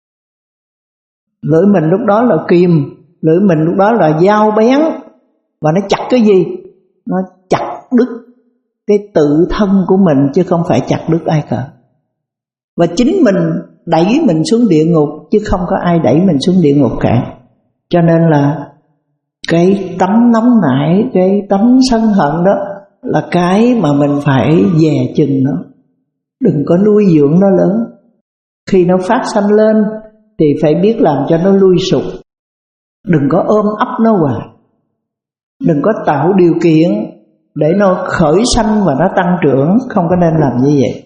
lưỡi mình lúc đó là kìm, lưỡi mình lúc đó là dao bén, và nó chặt cái gì? Nó chặt đứt cái tự thân của mình chứ không phải chặt đứt ai cả. Và chính mình đẩy mình xuống địa ngục chứ không có ai đẩy mình xuống địa ngục cả. Cho nên là cái tánh nóng nảy, cái tánh sân hận đó là cái mà mình phải dè chừng nó, đừng có nuôi dưỡng nó lớn. Khi nó phát sanh lên thì phải biết làm cho nó lui sụp, đừng có ôm ấp nó hoài, đừng có tạo điều kiện để nó khởi sanh và nó tăng trưởng, không có nên làm như vậy.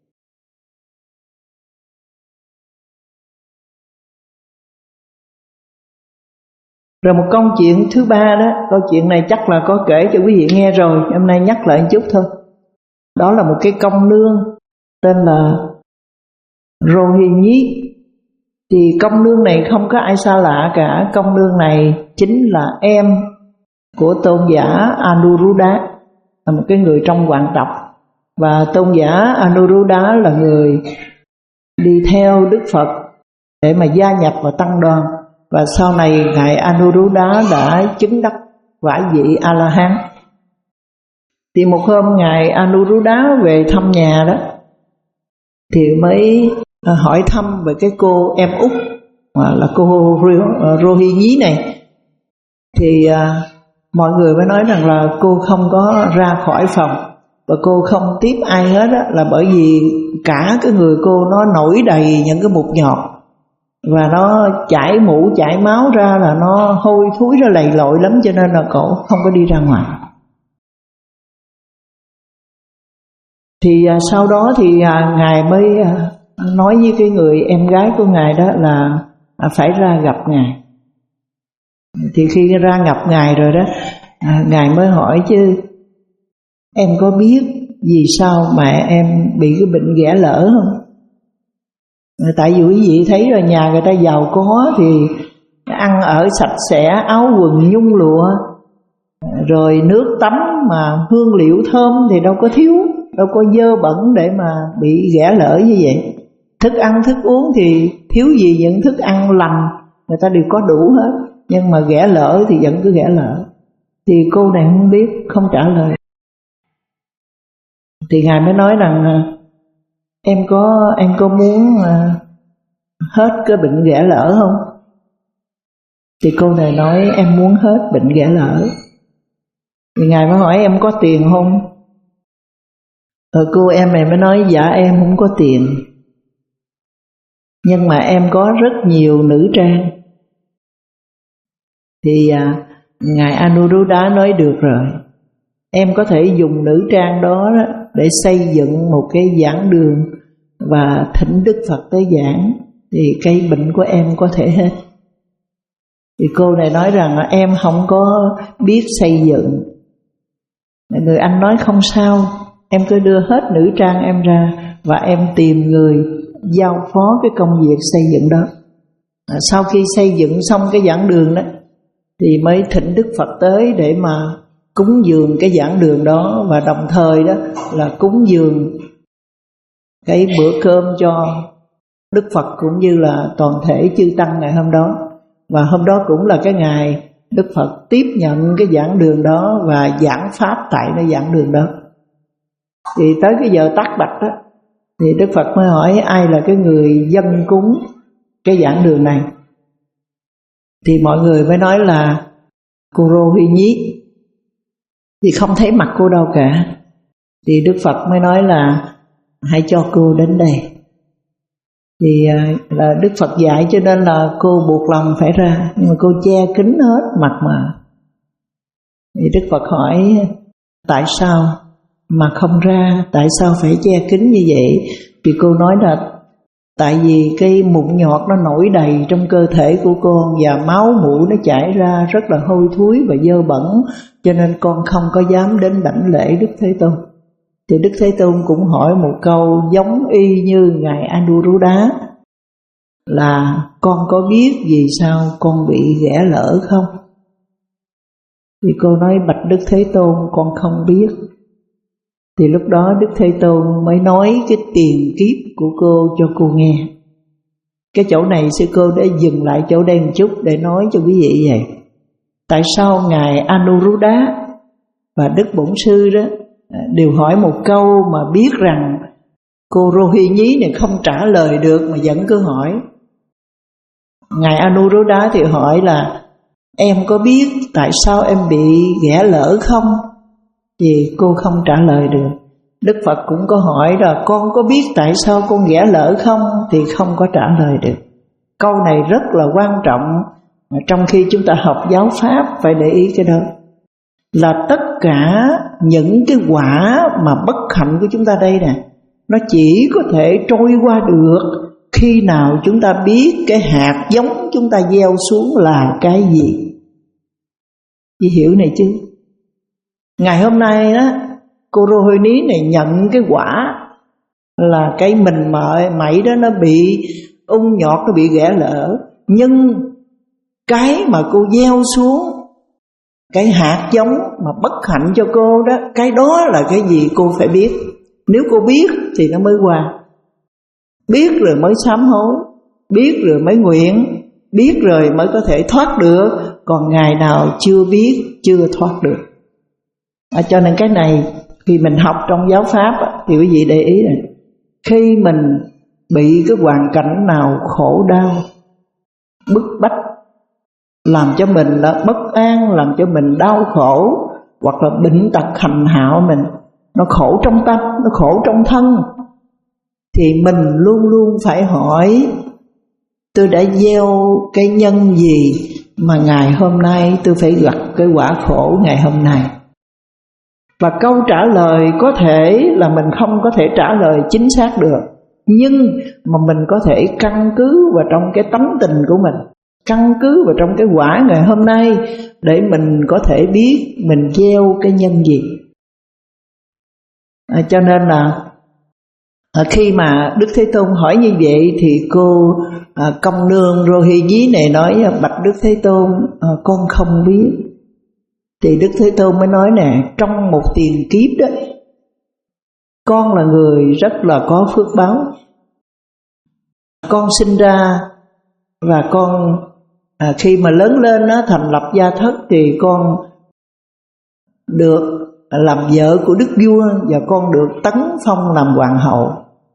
Rồi một câu chuyện thứ ba đó, câu chuyện này chắc là có kể cho quý vị nghe rồi, hôm nay nhắc lại một chút thôi. Đó là một cái công nương tên là Rohini. Thì công nương này không có ai xa lạ cả, công nương này chính là em của tôn giả Anuruddha, là một cái người trong hoàng tộc. Và tôn giả Anuruddha là người đi theo Đức Phật để mà gia nhập vào tăng đoàn. Và sau này ngài Anuruddha đã chứng đắc quả vị A-la-hán. Thì một hôm ngài Anuruddha về thăm nhà đó, thì mới hỏi thăm về cái cô em út là cô Rohini này. Thì mọi người mới nói rằng là cô không có ra khỏi phòng và cô không tiếp ai hết á, là bởi vì cả cái người cô nó nổi đầy những cái mụn nhọt, và nó chảy mũ chảy máu ra, là nó hôi thối ra lầy lội lắm, cho nên là cổ không có đi ra ngoài. Thì à, sau đó thì à, ngài mới à, nói với cái người em gái của ngài đó là à, phải ra gặp ngài. Thì khi ra gặp ngài rồi đó, à, ngài mới hỏi chứ em có biết vì sao mẹ em bị cái bệnh ghẻ lở không? Tại vì quý vị thấy rồi, nhà người ta giàu có thì ăn ở sạch sẽ, áo quần nhung lụa, rồi nước tắm mà hương liệu thơm thì đâu có thiếu, đâu có dơ bẩn để mà bị ghẻ lở như vậy. Thức ăn thức uống thì thiếu gì những thức ăn lành, người ta đều có đủ hết, nhưng mà ghẻ lở thì vẫn cứ ghẻ lở. Thì cô này không biết, không trả lời. Thì ngài mới nói rằng em có em có muốn hết cái bệnh ghẻ lở không? Thì cô này nói em muốn hết bệnh ghẻ lở. Thì ngài mới hỏi em có tiền không? Rồi cô em này mới nói dạ em không có tiền, nhưng mà em có rất nhiều nữ trang. Thì à, ngài Anuruddha nói được rồi, em có thể dùng nữ trang đó, đó để xây dựng một cái giảng đường và thỉnh Đức Phật tới giảng, thì cái bệnh của em có thể hết. Thì cô này nói rằng là em không có biết xây dựng. Người anh nói không sao, em cứ đưa hết nữ trang em ra và em tìm người giao phó cái công việc xây dựng đó. À, sau khi xây dựng xong cái giảng đường đó thì mới thỉnh Đức Phật tới để mà cúng dường cái giảng đường đó, và đồng thời đó là cúng dường cái bữa cơm cho Đức Phật cũng như là toàn thể chư tăng ngày hôm đó. Và hôm đó cũng là cái ngày Đức Phật tiếp nhận cái giảng đường đó và giảng pháp tại cái giảng đường đó. Thì tới cái giờ tắt bạch đó, thì Đức Phật mới hỏi ai là cái người dâng cúng cái giảng đường này. Thì mọi người mới nói là cô Rohini. Thì không thấy mặt cô đâu cả. Thì Đức Phật mới nói là hãy cho cô đến đây. Thì là Đức Phật dạy cho nên là cô buộc lòng phải ra, nhưng mà cô che kín hết mặt mà. Thì Đức Phật hỏi tại sao mà không ra, tại sao phải che kín như vậy? Thì cô nói là Tại vì cái mụn nhọt nó nổi đầy trong cơ thể của con và máu mũ nó chảy ra rất là hôi thối và dơ bẩn, cho nên con không có dám đến đảnh lễ Đức Thế Tôn. Thì Đức Thế Tôn cũng hỏi một câu giống y như Ngài Anuruddha là con có biết vì sao con bị ghẻ lỡ không? Thì cô nói bạch Đức Thế Tôn con không biết. Thì lúc đó Đức Thế Tôn mới nói cái tiền kiếp của cô cho cô nghe. Cái chỗ này sư cô đã dừng lại chỗ đây một chút để nói cho quý vị vậy. Tại sao Ngài Anuruddha và Đức Bổn Sư đó đều hỏi một câu mà biết rằng cô Rohini này không trả lời được mà vẫn cứ hỏi. Ngài Anuruddha thì hỏi là em có biết tại sao em bị ghẻ lỡ không? Thì cô không trả lời được. Đức Phật cũng có hỏi là con có biết tại sao con ghẻ lỡ không? Thì không có trả lời được. Câu này rất là quan trọng. Trong khi chúng ta học giáo pháp phải để ý cái đó, là tất cả những cái quả mà bất hạnh của chúng ta đây nè, nó chỉ có thể trôi qua được khi nào chúng ta biết cái hạt giống chúng ta gieo xuống là cái gì. Chị hiểu này chứ? Ngày hôm nay đó, cô Rohini này nhận cái quả là cái mình mẩy đó nó bị ung nhọt, nó bị ghẻ lỡ. Nhưng cái mà cô gieo xuống, cái hạt giống mà bất hạnh cho cô đó, cái đó là cái gì cô phải biết. Nếu cô biết thì nó mới qua. Biết rồi mới sám hối, biết rồi mới nguyện, biết rồi mới có thể thoát được. Còn ngày nào chưa biết, chưa thoát được. À, cho nên cái này khi mình học trong giáo pháp thì quý vị để ý này, khi mình bị cái hoàn cảnh nào khổ đau, bức bách, làm cho mình là bất an, làm cho mình đau khổ, hoặc là bệnh tật hành hạ mình, nó khổ trong tâm, nó khổ trong thân, thì mình luôn luôn phải hỏi tôi đã gieo cái nhân gì mà ngày hôm nay tôi phải gặp cái quả khổ ngày hôm nay. Và câu trả lời có thể là mình không có thể trả lời chính xác được, nhưng mà mình có thể căn cứ vào trong cái tánh tình của mình, căn cứ vào trong cái quả ngày hôm nay để mình có thể biết mình gieo cái nhân gì. À, cho nên là à, khi mà Đức Thế Tôn hỏi như vậy thì cô à, công nương Rohini này nói bạch Đức Thế Tôn à, con không biết. Thì Đức Thế Tôn mới nói nè, trong một tiền kiếp đó, con là người rất là có phước báo. Con sinh ra và con à, khi mà lớn lên đó, thành lập gia thất thì con được làm vợ của đức vua và con được tấn phong làm hoàng hậu.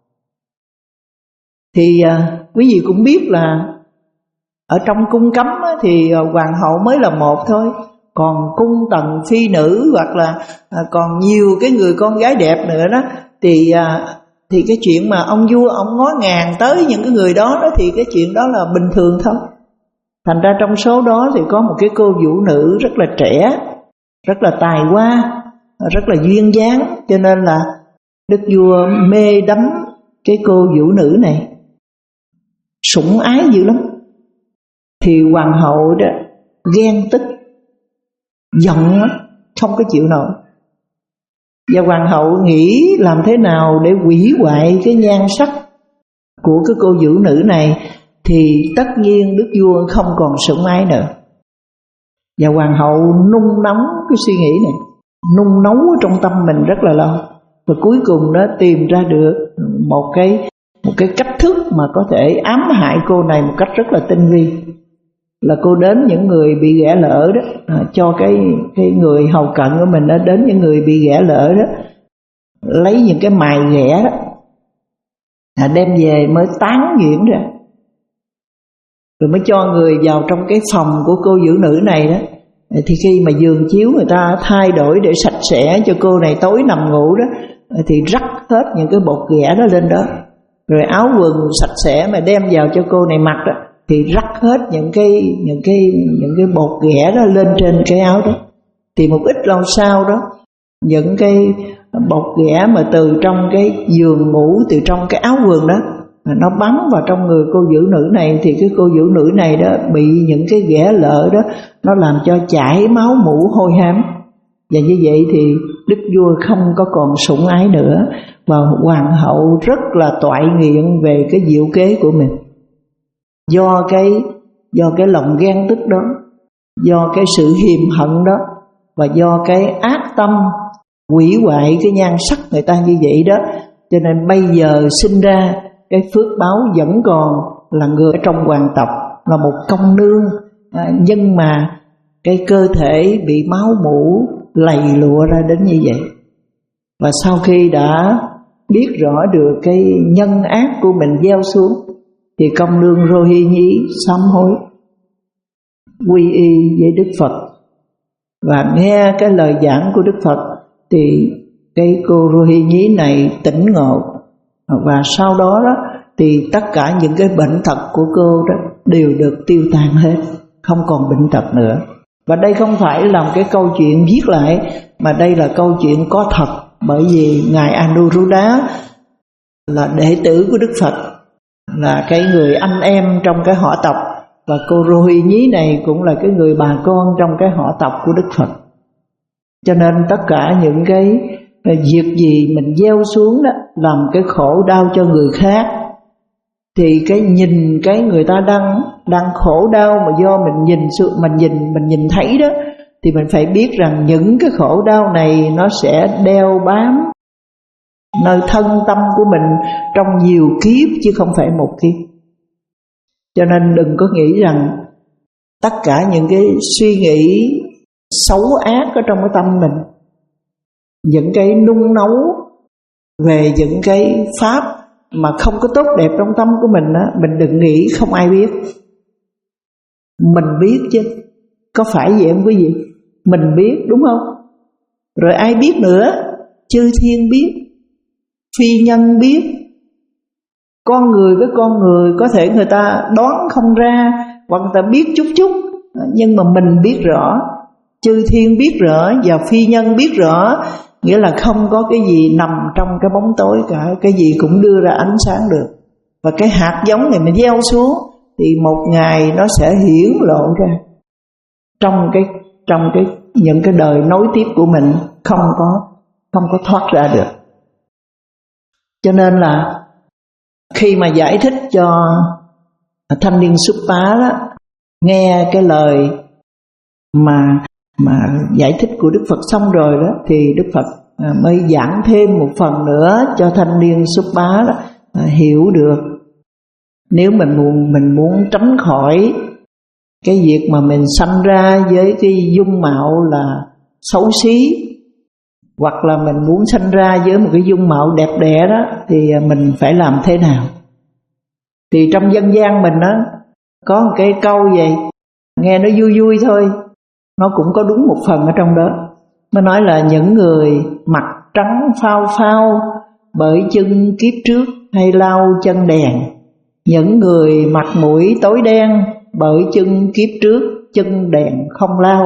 Thì à, quý vị cũng biết là ở trong cung cấm á, thì hoàng hậu mới là một thôi. Còn cung tần phi nữ hoặc là à, còn nhiều cái người con gái đẹp nữa đó, thì à, thì cái chuyện mà ông vua ông ngó ngàng tới những cái người đó, đó thì cái chuyện đó là bình thường thôi. Thành ra trong số đó thì có một cái cô vũ nữ rất là trẻ, rất là tài hoa, rất là duyên dáng, cho nên là đức vua mê đắm cái cô vũ nữ này, sủng ái dữ lắm. Thì hoàng hậu đó ghen tức, giận không có chịu nổi. Và hoàng hậu nghĩ làm thế nào để hủy hoại cái nhan sắc của cái cô vũ nữ này, thì tất nhiên đức vua không còn sủng ái nữa. Và hoàng hậu nung nóng cái suy nghĩ này, nung nấu trong tâm mình rất là lâu. Và cuối cùng nó tìm ra được một cái một cái cách thức mà có thể ám hại cô này một cách rất là tinh vi. Là cô đến những người bị ghẻ lỡ đó, à, cho cái cái người hầu cận của mình đó, đến những người bị ghẻ lỡ đó, lấy những cái mài ghẻ đó, à, đem về mới tán nhuyễn ra, rồi mới cho người vào trong cái phòng của cô vũ nữ này đó. Thì khi mà giường chiếu người ta thay đổi để sạch sẽ cho cô này tối nằm ngủ đó, thì rắc hết những cái bột ghẻ đó lên đó. Rồi áo quần sạch sẽ mà đem vào cho cô này mặc đó, thì rắc hết những cái những cái những cái bột ghẻ đó lên trên cái áo đó. Thì một ít lâu sau đó, những cái bột ghẻ mà từ trong cái giường ngủ, từ trong cái áo quần đó, nó bám vào trong người cô giữ nữ này, thì cái cô giữ nữ này đó bị những cái ghẻ lỡ đó nó làm cho chảy máu mủ hôi hám. Và như vậy thì đức vua không có còn sủng ái nữa, và hoàng hậu rất là toại nguyện về cái diệu kế của mình. Do cái do cái lòng ghen tức đó, do cái sự hiềm hận đó, và do cái ác tâm hủy hoại cái nhan sắc người ta như vậy đó, cho nên bây giờ sinh ra cái phước báo vẫn còn là người ở trong hoàng tộc, là một công nương, à, nhưng mà cái cơ thể bị máu mủ lầy lụa ra đến như vậy. Và sau khi đã biết rõ được cái nhân ác của mình gieo xuống, thì công nương Rohini sám hối quy y với Đức Phật và nghe cái lời giảng của Đức Phật, thì cái cô Rohini này tỉnh ngộ. Và sau đó đó thì tất cả những cái bệnh tật của cô đó đều được tiêu tan hết, không còn bệnh tật nữa. Và đây không phải là một cái câu chuyện viết lại, mà đây là câu chuyện có thật. Bởi vì Ngài Anuruddha là đệ tử của Đức Phật, là cái người anh em trong cái họ tộc, và cô Rohini này cũng là cái người bà con trong cái họ tộc của Đức Phật. Cho nên tất cả những cái việc gì mình gieo xuống đó làm cái khổ đau cho người khác, thì cái nhìn cái người ta đang đang khổ đau mà do mình nhìn sự mình nhìn mình nhìn thấy đó, thì mình phải biết rằng những cái khổ đau này nó sẽ đeo bám nơi thân tâm của mình trong nhiều kiếp chứ không phải một kiếp. Cho nên đừng có nghĩ rằng tất cả những cái suy nghĩ xấu ác ở trong cái tâm mình, những cái nung nấu về những cái pháp mà không có tốt đẹp trong tâm của mình á, mình đừng nghĩ không ai biết. Mình biết chứ, có phải vậy không quý vị? Mình biết đúng không? Rồi ai biết nữa? Chư thiên biết, phi nhân biết. Con người với con người có thể người ta đoán không ra, hoặc người ta biết chút chút, nhưng mà mình biết rõ, chư thiên biết rõ và phi nhân biết rõ. Nghĩa là không có cái gì nằm trong cái bóng tối cả, cái gì cũng đưa ra ánh sáng được. Và cái hạt giống này mình gieo xuống thì một ngày nó sẽ hiển lộ ra trong cái trong cái những cái đời nối tiếp của mình, không có không có thoát ra được. Cho nên là khi mà giải thích cho thanh niên Suppa đó nghe cái lời mà mà giải thích của Đức Phật xong rồi đó, thì Đức Phật mới giảng thêm một phần nữa cho thanh niên Suppa đó hiểu được. Nếu mình muốn mình muốn tránh khỏi cái việc mà mình sanh ra với cái dung mạo là xấu xí, hoặc là mình muốn sanh ra với một cái dung mạo đẹp đẽ đó, thì mình phải làm thế nào? Thì trong dân gian mình đó có một cái câu vậy, nghe nó vui vui thôi, nó cũng có đúng một phần ở trong đó. Nó nói là những người mặt trắng phao phao bởi chân kiếp trước hay lau chân đèn, những người mặt mũi tối đen bởi chân kiếp trước chân đèn không lau.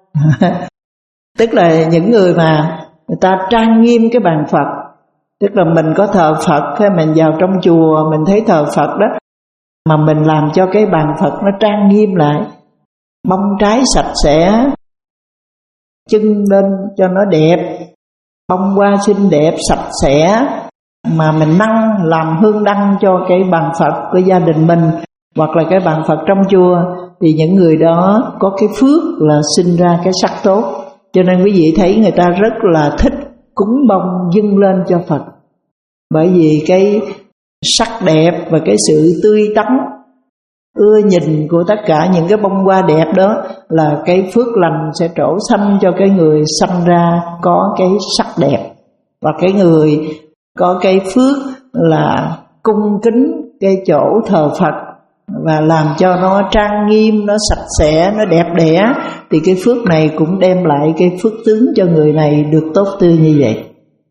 Tức là những người mà người ta trang nghiêm cái bàn Phật, tức là mình có thờ Phật hay mình vào trong chùa mình thấy thờ Phật đó, mà mình làm cho cái bàn Phật nó trang nghiêm lại, bông trái sạch sẽ, chân lên cho nó đẹp, bông hoa xinh đẹp sạch sẽ, mà mình năng làm hương đăng cho cái bàn Phật của gia đình mình hoặc là cái bàn Phật trong chùa, thì những người đó có cái phước là sinh ra cái sắc tốt. Cho nên quý vị thấy người ta rất là thích cúng bông dâng lên cho Phật, bởi vì cái sắc đẹp và cái sự tươi tắn ưa nhìn của tất cả những cái bông hoa đẹp đó là cái phước lành sẽ trổ sanh cho cái người sanh ra có cái sắc đẹp, và cái người có cái phước là cung kính cái chỗ thờ Phật và làm cho nó trang nghiêm, nó sạch sẽ, nó đẹp đẽ, thì cái phước này cũng đem lại cái phước tướng cho người này được tốt tươi như vậy.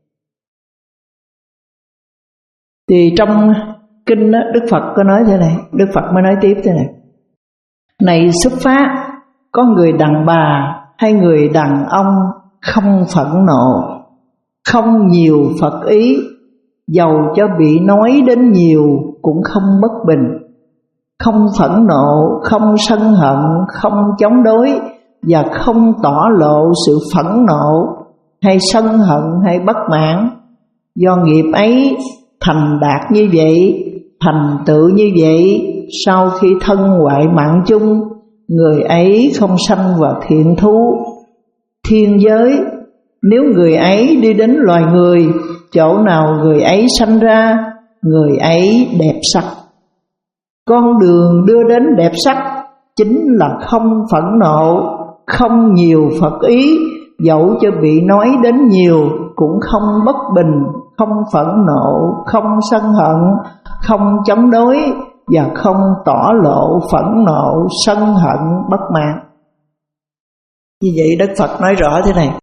Thì trong kinh đó, Đức Phật có nói thế này, Đức Phật mới nói tiếp thế này: này xuất phát, có người đàn bà hay người đàn ông không phẫn nộ, không nhiều Phật ý, dầu cho bị nói đến nhiều cũng không bất bình, không phẫn nộ, không sân hận, không chống đối và không tỏ lộ sự phẫn nộ hay sân hận hay bất mãn. Do nghiệp ấy thành đạt như vậy, thành tựu như vậy, sau khi thân hoại mạng chung, người ấy không sanh vào thiện thú, thiên giới. Nếu người ấy đi đến loài người, chỗ nào người ấy sanh ra, người ấy đẹp sắc. Con đường đưa đến đẹp sắc chính là không phẫn nộ, không nhiều phật ý, dẫu cho bị nói đến nhiều cũng không bất bình, không phẫn nộ, không sân hận, không chống đối và không tỏ lộ phẫn nộ, sân hận, bất mãn. Như vậy Đức Phật nói rõ thế này: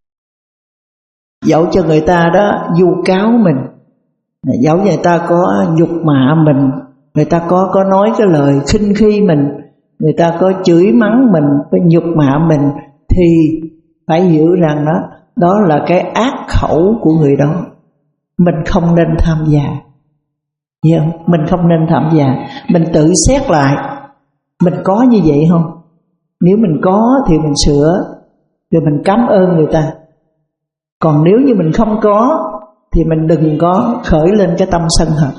dẫu cho người ta đó vu cáo mình, dẫu người ta có nhục mạ mình, người ta có có nói cái lời khinh khi mình, người ta có chửi mắng mình, có nhục mạ mình, thì phải hiểu rằng đó đó là cái ác khẩu của người đó. Mình không nên tham gia. Hiểu không? Mình không nên tham gia. Mình tự xét lại, mình có như vậy không? Nếu mình có thì mình sửa, rồi mình cảm ơn người ta. Còn nếu như mình không có thì mình đừng có khởi lên cái tâm sân hận,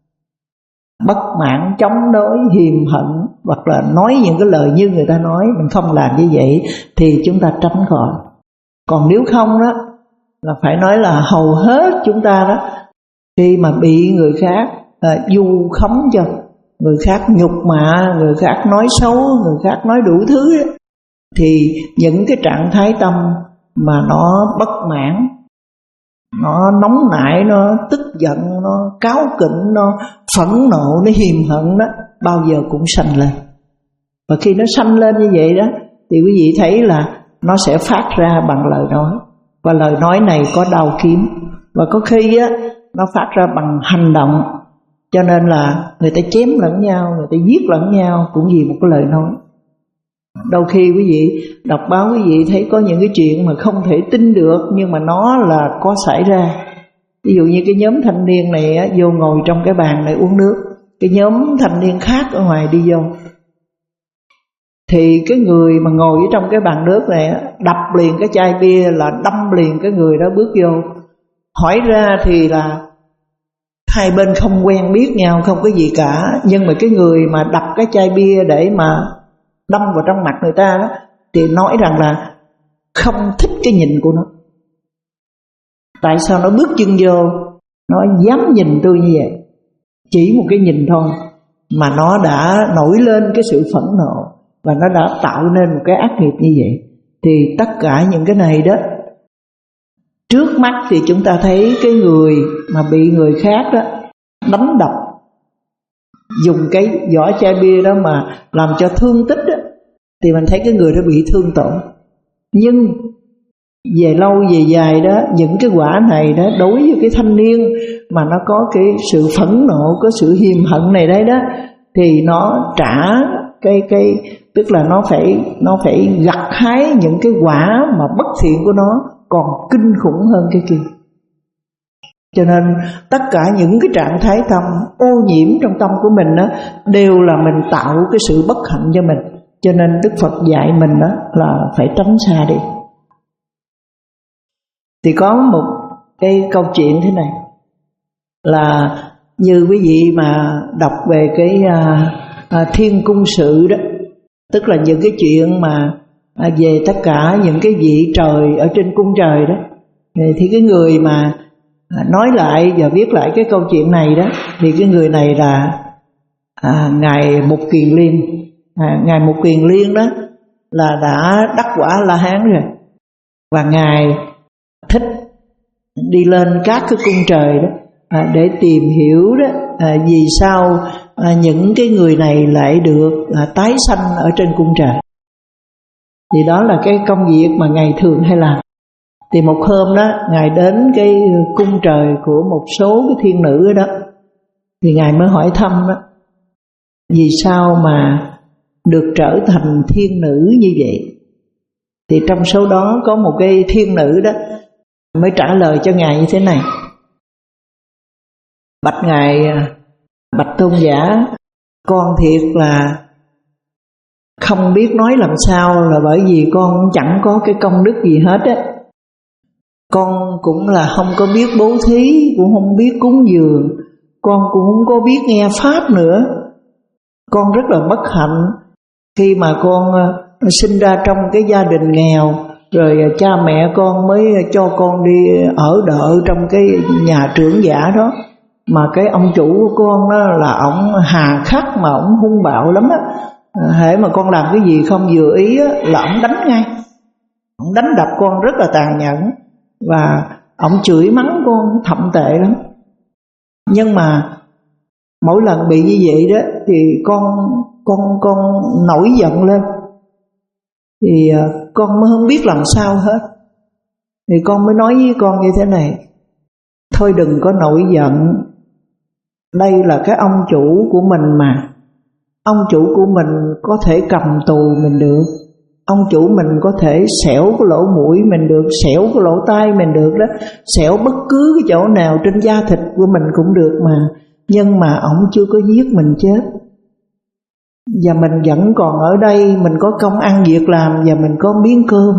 bất mãn, chống đối, hiềm hận, hoặc là nói những cái lời như người ta nói. Mình không làm như vậy thì chúng ta tránh khỏi. Còn nếu không đó, là phải nói là hầu hết chúng ta đó, khi mà bị người khác à, vu khống cho, người khác nhục mạ, người khác nói xấu, người khác nói đủ thứ đó, thì những cái trạng thái tâm mà nó bất mãn, nó nóng nảy, nó tức giận, nó cáu kỉnh, nó phẫn nộ, nó hiềm hận đó, bao giờ cũng sanh lên. Và khi nó sanh lên như vậy đó, thì quý vị thấy là nó sẽ phát ra bằng lời nói. Và lời nói này có đao kiếm, và có khi á, nó phát ra bằng hành động. Cho nên là người ta chém lẫn nhau, người ta giết lẫn nhau cũng vì một cái lời nói. Đôi khi quý vị đọc báo, quý vị thấy có những cái chuyện mà không thể tin được, nhưng mà nó là có xảy ra. Ví dụ như cái nhóm thanh niên này á, vô ngồi trong cái bàn này uống nước, cái nhóm thanh niên khác ở ngoài đi vô, thì cái người mà ngồi ở trong cái bàn nước này á, đập liền cái chai bia, là đâm liền cái người đó bước vô. Hỏi ra thì là hai bên không quen biết nhau, không có gì cả, nhưng mà cái người mà đập cái chai bia để mà đâm vào trong mặt người ta đó, thì nói rằng là không thích cái nhìn của nó. Tại sao nó bước chân vô, nó dám nhìn tôi như vậy? Chỉ một cái nhìn thôi mà nó đã nổi lên cái sự phẫn nộ, và nó đã tạo nên một cái ác nghiệp như vậy. Thì tất cả những cái này đó, trước mắt thì chúng ta thấy cái người mà bị người khác đó đánh đập, dùng cái vỏ chai bia đó mà làm cho thương tích đó, thì mình thấy cái người đó bị thương tổn. Nhưng về lâu về dài đó, những cái quả này đó, đối với cái thanh niên mà nó có cái sự phẫn nộ, có sự hiềm hận này đấy đó, thì nó trả cái cái tức là nó phải nó phải gặt hái những cái quả mà bất thiện của nó còn kinh khủng hơn cái kia. Cho nên tất cả những cái trạng thái tâm ô nhiễm trong tâm của mình đó, đều là mình tạo cái sự bất hạnh cho mình. Cho nên Đức Phật dạy mình đó là phải tránh xa đi. Thì có một cái câu chuyện thế này, là như quý vị mà đọc về cái à, à, Thiên Cung Sự đó, tức là những cái chuyện mà à, về tất cả những cái vị trời ở trên cung trời đó, thì cái người mà nói lại và viết lại cái câu chuyện này đó, thì cái người này là à, Ngài Mục Kiền Liên. à, Ngài Mục Kiền Liên đó là đã đắc quả La Hán rồi, và Ngài thích đi lên các cái cung trời đó à, để tìm hiểu đó à, vì sao à, những cái người này lại được à, tái sanh ở trên cung trời. Thì đó là cái công việc mà Ngài thường hay làm. Thì một hôm đó, Ngài đến cái cung trời của một số cái thiên nữ đó, thì Ngài mới hỏi thăm đó, vì sao mà được trở thành thiên nữ như vậy. Thì trong số đó có một cái thiên nữ đó mới trả lời cho Ngài như thế này: bạch Ngài bạch tôn giả, con thiệt là không biết nói làm sao, là bởi vì con chẳng có cái công đức gì hết á. Con cũng là không có biết bố thí, cũng không biết cúng dường, con cũng không có biết nghe pháp nữa. Con rất là bất hạnh khi mà con sinh ra trong cái gia đình nghèo, rồi cha mẹ con mới cho con đi ở đợ trong cái nhà trưởng giả đó. Mà cái ông chủ của con đó là ổng hà khắc mà ổng hung bạo lắm á. Hễ mà con làm cái gì không vừa ý á, là ổng đánh ngay. Ổng đánh đập con rất là tàn nhẫn, và ổng chửi mắng con thậm tệ lắm. Nhưng mà mỗi lần bị như vậy đó thì con con con nổi giận lên, thì con mới không biết làm sao hết. Thì con mới nói với con như thế này: thôi đừng có nổi giận, đây là cái ông chủ của mình mà. Ông chủ của mình có thể cầm tù mình được, ông chủ mình có thể xẻo cái lỗ mũi mình được, xẻo cái lỗ tai mình được đó, xẻo bất cứ cái chỗ nào trên da thịt của mình cũng được mà. Nhưng mà ổng chưa có giết mình chết, và mình vẫn còn ở đây, mình có công ăn việc làm và mình có miếng cơm.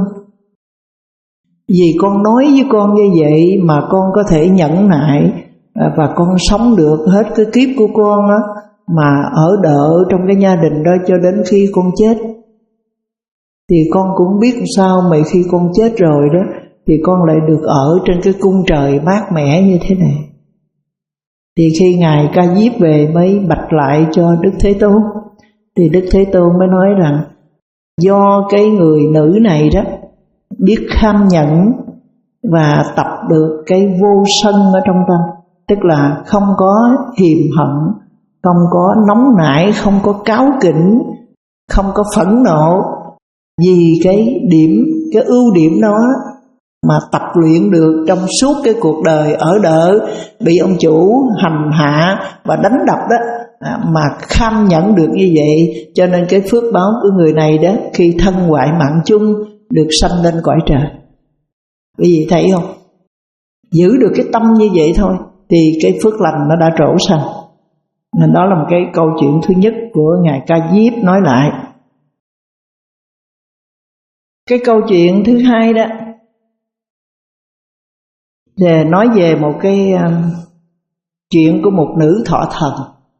Vì con nói với con như vậy mà con có thể nhẫn nại, và con sống được hết cái kiếp của con á, mà ở đợ trong cái gia đình đó cho đến khi con chết. Thì con cũng biết sao mà khi con chết rồi đó thì con lại được ở trên cái cung trời mát mẻ như thế này. Thì khi Ngài Ca Diếp về mới bạch lại cho Đức Thế Tôn, thì Đức Thế Tôn mới nói rằng do cái người nữ này đó biết kham nhẫn và tập được cái vô sân ở trong tâm, tức là không có hiềm hận, không có nóng nảy, không có cáu kỉnh, không có phẫn nộ. Vì cái điểm, cái ưu điểm đó mà tập luyện được trong suốt cái cuộc đời ở đợ bị ông chủ hành hạ và đánh đập đó, mà kham nhẫn được như vậy, cho nên cái phước báo của người này đó khi thân hoại mạng chung được sanh lên cõi trời. Quý vị thấy không? Giữ được cái tâm như vậy thôi thì cái phước lành nó đã trổ sanh. Nên đó là một cái câu chuyện thứ nhất của Ngài Ca Diếp nói lại. Cái câu chuyện thứ hai đó để nói về một cái um, chuyện của một nữ thọ thần.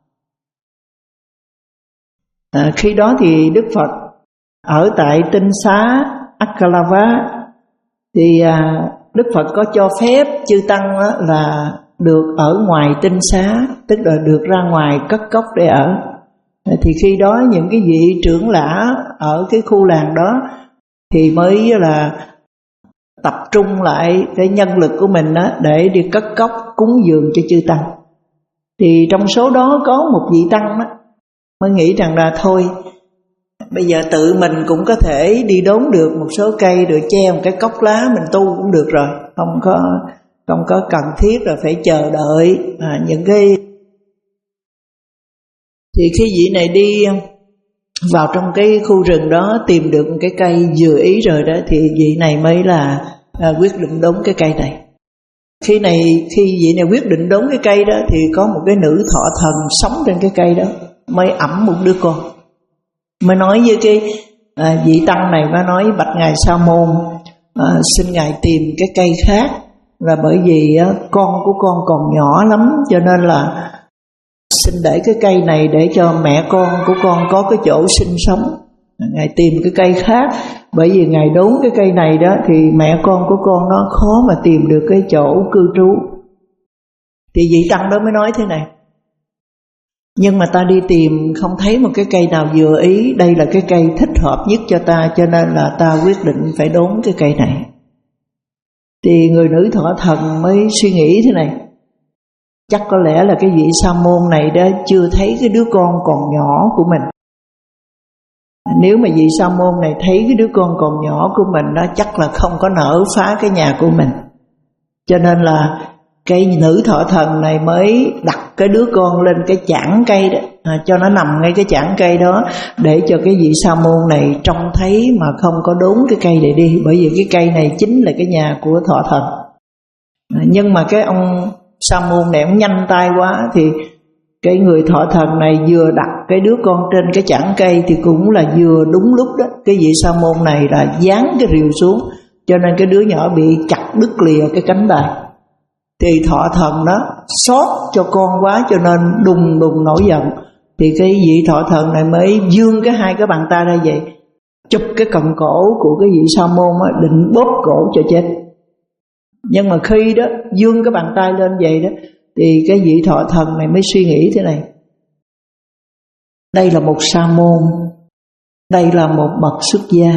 À, khi đó thì Đức Phật ở tại tinh xá Akkalava, thì à, Đức Phật có cho phép chư tăng đó là được ở ngoài tinh xá, tức là được ra ngoài cất cốc để ở. Thì khi đó những cái vị trưởng lã ở cái khu làng đó thì mới là tập trung lại cái nhân lực của mình đó để đi cất cốc cúng dường cho chư tăng. Thì trong số đó có một vị tăng đó mới nghĩ rằng là thôi, bây giờ tự mình cũng có thể đi đốn được một số cây rồi che một cái cốc lá mình tu cũng được rồi, không có không có cần thiết là phải chờ đợi à, những cái. Thì khi vị này đi vào trong cái khu rừng đó tìm được một cái cây vừa ý rồi đó, thì vị này mới là à, quyết định đốn cái cây này. Khi này khi vị này quyết định đốn cái cây đó thì có một cái nữ thọ thần sống trên cái cây đó mới ẵm một đứa con, mới nói với cái à, vị tăng này, mới nói bạch ngài Sa môn, à, xin ngài tìm cái cây khác, là bởi vì á, con của con còn nhỏ lắm, cho nên là xin để cái cây này để cho mẹ con của con có cái chỗ sinh sống. Ngài tìm cái cây khác, bởi vì ngài đốn cái cây này đó thì mẹ con của con nó khó mà tìm được cái chỗ cư trú. Thì vị tăng đó mới nói thế này: nhưng mà ta đi tìm không thấy một cái cây nào vừa ý, đây là cái cây thích hợp nhất cho ta, cho nên là ta quyết định phải đốn cái cây này. Thì người nữ thọ thần mới suy nghĩ thế này: chắc có lẽ là cái vị sa môn này đó chưa thấy cái đứa con còn nhỏ của mình. Nếu mà vị sa môn này thấy cái đứa con còn nhỏ của mình đó, chắc là không có nỡ phá cái nhà của mình. Cho nên là cái nữ thọ thần này mới đặt cái đứa con lên cái chảng cây đó, à, cho nó nằm ngay cái chảng cây đó, để cho cái vị sa môn này trông thấy mà không có đốn cái cây để đi. Bởi vì cái cây này chính là cái nhà của thọ thần. à, Nhưng mà cái ông sa môn này ông nhanh tay quá, thì cái người thọ thần này vừa đặt cái đứa con trên cái chảng cây thì cũng là vừa đúng lúc đó. Cái vị sa môn này là dán cái rìu xuống, cho nên cái đứa nhỏ bị chặt đứt lìa cái cánh tay. Thì thọ thần đó xót cho con quá cho nên đùng đùng nổi giận. Thì cái vị thọ thần này mới vươn cái hai cái bàn tay ra vậy, chụp cái còng cổ của cái vị sa môn đó, định bóp cổ cho chết. Nhưng mà khi đó vươn cái bàn tay lên vậy đó, thì cái vị thọ thần này mới suy nghĩ thế này: đây là một sa môn, đây là một bậc xuất gia,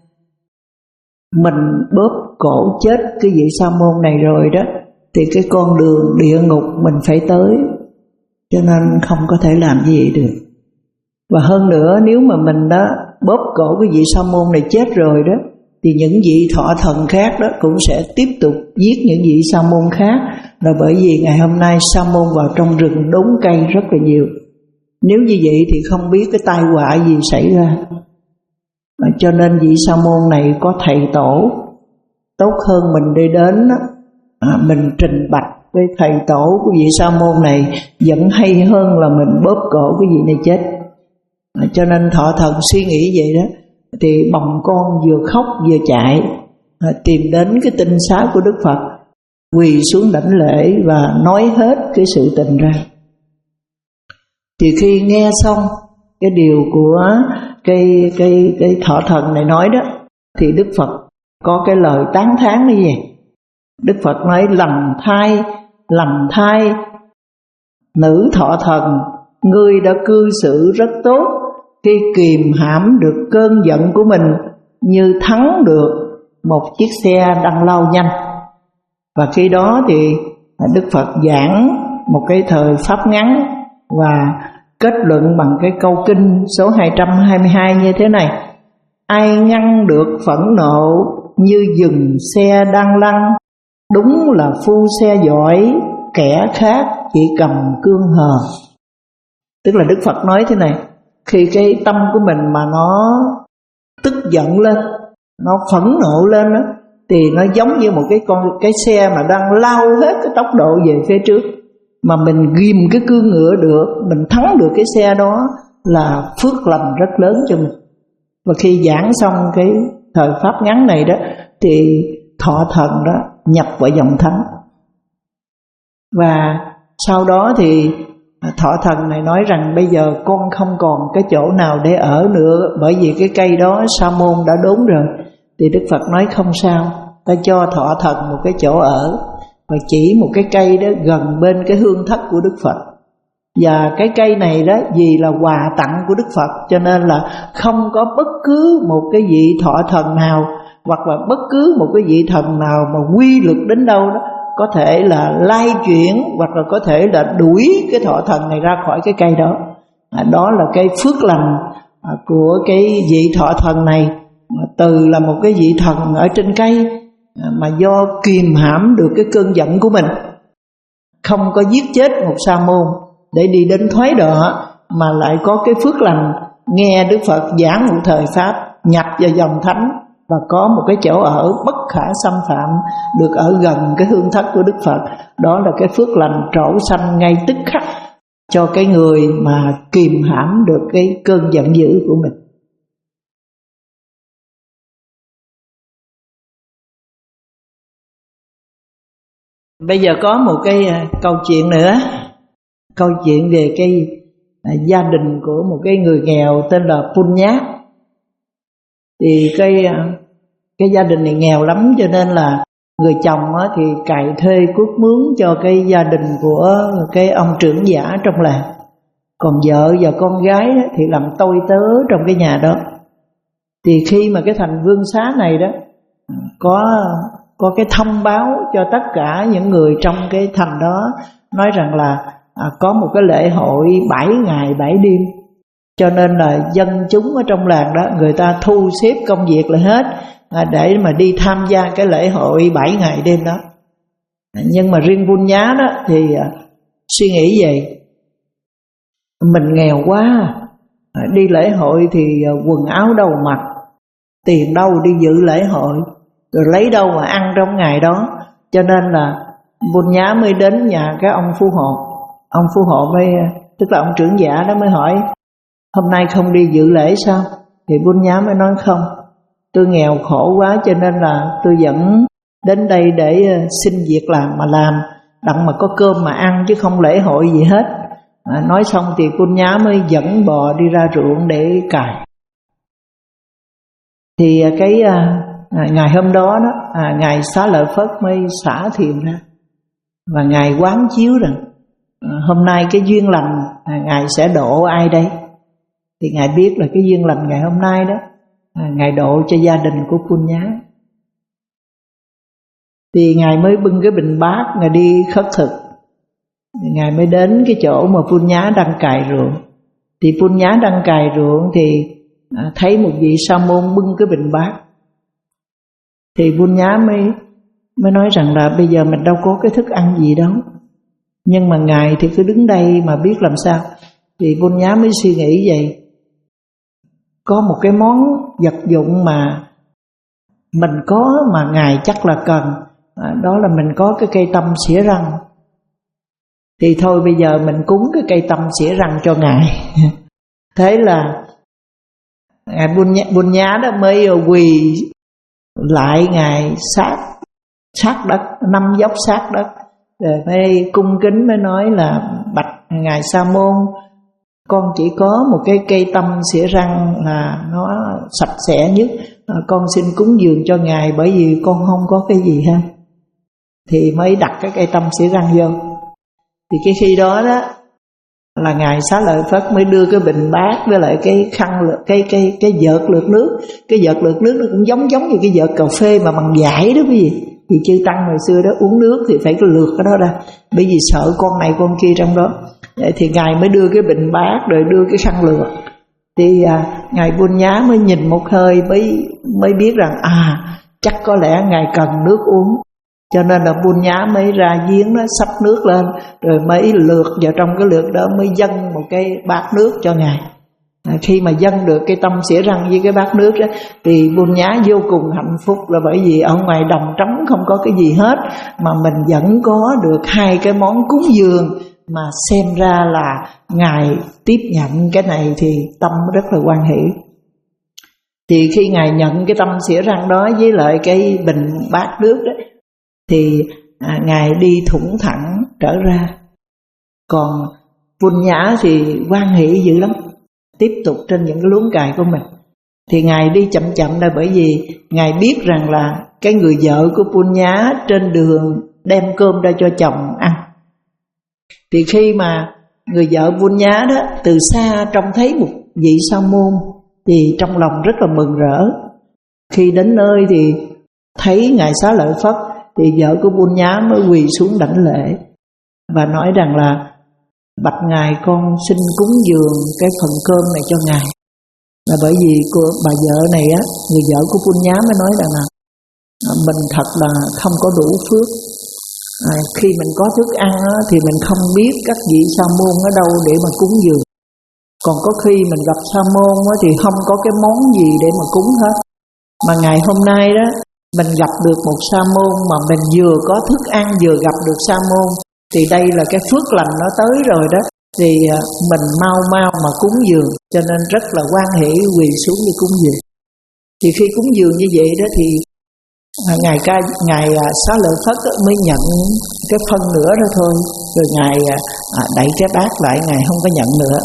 mình bóp cổ chết cái vị sa môn này rồi đó, thì cái con đường địa ngục mình phải tới, cho nên không có thể làm gì vậy được. Và hơn nữa, nếu mà mình đã bóp cổ cái vị sa môn này chết rồi đó, thì những vị thọ thần khác đó cũng sẽ tiếp tục giết những vị sa môn khác. Là bởi vì ngày hôm nay sa môn vào trong rừng đốn cây rất là nhiều. Nếu như vậy thì không biết cái tai họa gì xảy ra. À, cho nên vị sa môn này có thầy tổ, tốt hơn mình đi đến đó, à, mình trình bạch với thầy tổ của vị sa môn này vẫn hay hơn là mình bóp cổ cái vị này chết. À, cho nên thọ thần suy nghĩ vậy đó, thì bồng con vừa khóc vừa chạy, à, tìm đến cái tinh xá của Đức Phật, quỳ xuống đảnh lễ và nói hết cái sự tình ra. Thì khi nghe xong cái điều của cái cái cái thọ thần này nói đó, thì Đức Phật có cái lời tán thán như vậy. Đức Phật nói: lầm thai, lầm thai, nữ thọ thần, ngươi đã cư xử rất tốt khi kìm hãm được cơn giận của mình, như thắng được một chiếc xe đang lao nhanh. Và khi đó thì Đức Phật giảng một cái thời pháp ngắn và kết luận bằng cái câu kinh số hai trăm hai mươi hai như thế này: ai ngăn được phẫn nộ như dừng xe đang lăn, đúng là phu xe giỏi, kẻ khác chỉ cầm cương hờ. Tức là Đức Phật nói thế này: khi cái tâm của mình mà nó tức giận lên, nó phẫn nộ lên đó, thì nó giống như một cái con cái xe mà đang lao hết cái tốc độ về phía trước, mà mình ghim cái cương ngựa được, mình thắng được cái xe đó là phước lành rất lớn cho mình. Và khi giảng xong cái thời pháp ngắn này đó, thì thọ thần đó nhập vào dòng thánh. Và sau đó thì thọ thần này nói rằng bây giờ con không còn cái chỗ nào để ở nữa, bởi vì cái cây đó sa môn đã đốn rồi. Thì Đức Phật nói không sao, ta cho thọ thần một cái chỗ ở, và chỉ một cái cây đó gần bên cái hương thất của Đức Phật. Và cái cây này đó vì là quà tặng của Đức Phật, cho nên là không có bất cứ một cái vị thọ thần nào, hoặc là bất cứ một cái vị thần nào mà quy lực đến đâu đó có thể là lai chuyển, hoặc là có thể là đuổi cái thọ thần này ra khỏi cái cây đó. À, đó là cái phước lành à, của cái vị thọ thần này, à, từ là một cái vị thần ở trên cây, à, mà do kìm hãm được cái cơn giận của mình, không có giết chết một sa môn để đi đến thoái đọa, mà lại có cái phước lành nghe Đức Phật giảng một thời pháp, nhập vào dòng thánh và có một cái chỗ ở bất khả xâm phạm, được ở gần cái hương thất của Đức Phật. Đó là cái phước lành trổ sanh ngay tức khắc cho cái người mà kìm hãm được cái cơn giận dữ của mình. Bây giờ có một cái câu chuyện nữa, câu chuyện về cái gia đình của một cái người nghèo tên là Punya. Thì cái cái gia đình này nghèo lắm, cho nên là người chồng thì cày thuê cuốc mướn cho cái gia đình của cái ông trưởng giả trong làng, còn vợ và con gái thì làm tôi tớ trong cái nhà đó. Thì khi mà cái thành vương xá này đó có có cái thông báo cho tất cả những người trong cái thành đó, nói rằng là à, có một cái lễ hội bảy ngày bảy đêm, cho nên là dân chúng ở trong làng đó người ta thu xếp công việc lại hết à, để mà đi tham gia cái lễ hội bảy ngày đêm đó. Nhưng mà riêng Vun Nhá đó thì à, suy nghĩ vậy: mình nghèo quá, à, đi lễ hội thì à, quần áo đâu mặc, tiền đâu đi dự lễ hội, rồi lấy đâu mà ăn trong ngày đó. Cho nên là Vun Nhá mới đến nhà cái ông phú hộ. Ông phú hộ mới tức là ông trưởng giả đó mới hỏi hôm nay không đi dự lễ sao? Thì Buôn Nhá mới nói không, tôi nghèo khổ quá cho nên là tôi vẫn đến đây để xin việc làm mà làm, đặng mà có cơm mà ăn chứ không lễ hội gì hết. À, nói xong thì Buôn Nhá mới dẫn bò đi ra ruộng để cày. Thì cái à, ngày hôm đó đó à, ngài Xá Lợi Phất mới xả thiền ra và ngài quán chiếu rằng à, hôm nay cái duyên lành à, ngài sẽ độ ai đây? Thì ngài biết là cái duyên lành ngày hôm nay đó à, ngài độ cho gia đình của Buôn Nhá. Thì ngài mới bưng cái bình bát ngài đi khất thực. Thì ngài mới đến cái chỗ mà Buôn Nhá đang cày ruộng. Thì Buôn Nhá đang cày ruộng thì à, thấy một vị sa môn bưng cái bình bát. Thì Buôn Nhá mới mới nói rằng là bây giờ mình đâu có cái thức ăn gì đâu, nhưng mà ngài thì cứ đứng đây mà biết làm sao. Thì Buôn Nhá mới suy nghĩ vậy, có một cái món vật dụng mà mình có mà ngài chắc là cần, à, đó là mình có cái cây tăm xỉa răng. Thì thôi bây giờ mình cúng cái cây tăm xỉa răng cho ngài. Thế là ngài Buôn Nhá, Buôn Nhá đó mới quỳ lại ngài sát sát đất, năm dốc sát đất, rồi mới cung kính mới nói là bạch ngài Sa môn, con chỉ có một cái cây tăm xỉa răng là nó sạch sẽ nhất, à, con xin cúng dường cho ngài bởi vì con không có cái gì hết. Thì mới đặt cái cây tăm xỉa răng vô. Thì cái khi đó đó là ngài Xá Lợi Phất mới đưa cái bình bát với lại cái khăn cái cái cái vợt lượt nước. Cái vợt lượt nước nó cũng giống giống như cái vợt cà phê mà bằng vải đó quý vị. Thì chư tăng hồi xưa đó uống nước thì phải cái lượt cái đó ra, bởi vì sợ con này con kia trong đó. Vậy thì ngài mới đưa cái bình bát rồi đưa cái khăn lượt. Thì à, ngài Buôn Nhá mới nhìn một hơi mới mới biết rằng à chắc có lẽ ngài cần nước uống. Cho nên là Buôn Nhá mới ra giếng nó xách nước lên, rồi mới lượt vào trong cái lượt đó mới dâng một cái bát nước cho ngài. À, khi mà dâng được cái tăm xỉa răng với cái bát nước đó thì Buôn Nhá vô cùng hạnh phúc, là bởi vì ở ngoài đồng trống không có cái gì hết mà mình vẫn có được hai cái món cúng dường, mà xem ra là ngài tiếp nhận cái này thì tâm rất là hoan hỷ. Thì khi ngài nhận cái tăm xỉa răng đó với lại cái bình bát nước đó thì à, ngài đi thủng thẳng trở ra. Còn Buôn Nhá thì hoan hỷ dữ lắm, tiếp tục trên những cái luống cày của mình. Thì ngài đi chậm chậm là bởi vì ngài biết rằng là cái người vợ của Buôn Nhá trên đường đem cơm ra cho chồng ăn. Thì khi mà người vợ Buôn Nhá đó từ xa trông thấy một vị sa môn thì trong lòng rất là mừng rỡ. Khi đến nơi thì thấy ngài Xá Lợi Phất thì vợ của Buôn Nhá mới quỳ xuống đảnh lễ và nói rằng là bạch ngài, con xin cúng dường cái phần cơm này cho ngài. Là bởi vì cô bà vợ này á, người vợ của Buôn Nhá mới nói rằng là mình thật là không có đủ phước. À, khi mình có thức ăn á, thì mình không biết các vị sa môn ở đâu để mà cúng dường. Còn có khi mình gặp sa môn á, thì không có cái món gì để mà cúng hết. Mà ngày hôm nay đó mình gặp được một sa môn mà mình vừa có thức ăn vừa gặp được sa môn, thì đây là cái phước lành nó tới rồi đó. Thì mình mau mau mà cúng dường, cho nên rất là hoan hỷ quỳ xuống đi cúng dường. Thì khi cúng dường như vậy đó thì ngài ca ngài Xá Lợi Phất mới nhận cái phân nữa đó thôi, rồi ngài đẩy cái bát lại, ngài không có nhận nữa.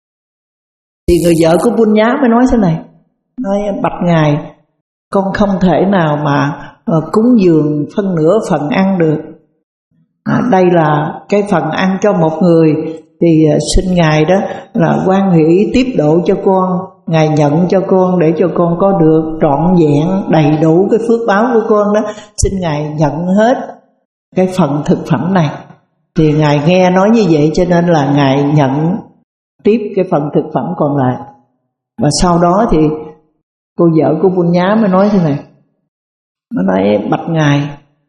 Thì người vợ của Buôn Nhá mới nói thế này, nói bạch ngài, con không thể nào mà cúng dường phân nửa phần ăn được. À, đây là cái phần ăn cho một người, thì xin ngài đó là hoan hỷ tiếp độ cho con, ngài nhận cho con để cho con có được trọn vẹn đầy đủ cái phước báo của con đó, xin ngài nhận hết cái phần thực phẩm này. Thì ngài nghe nói như vậy cho nên là ngài nhận tiếp cái phần thực phẩm còn lại. Và sau đó thì cô vợ của Buôn Nhá mới nói thế này, nó nói bạch ngài,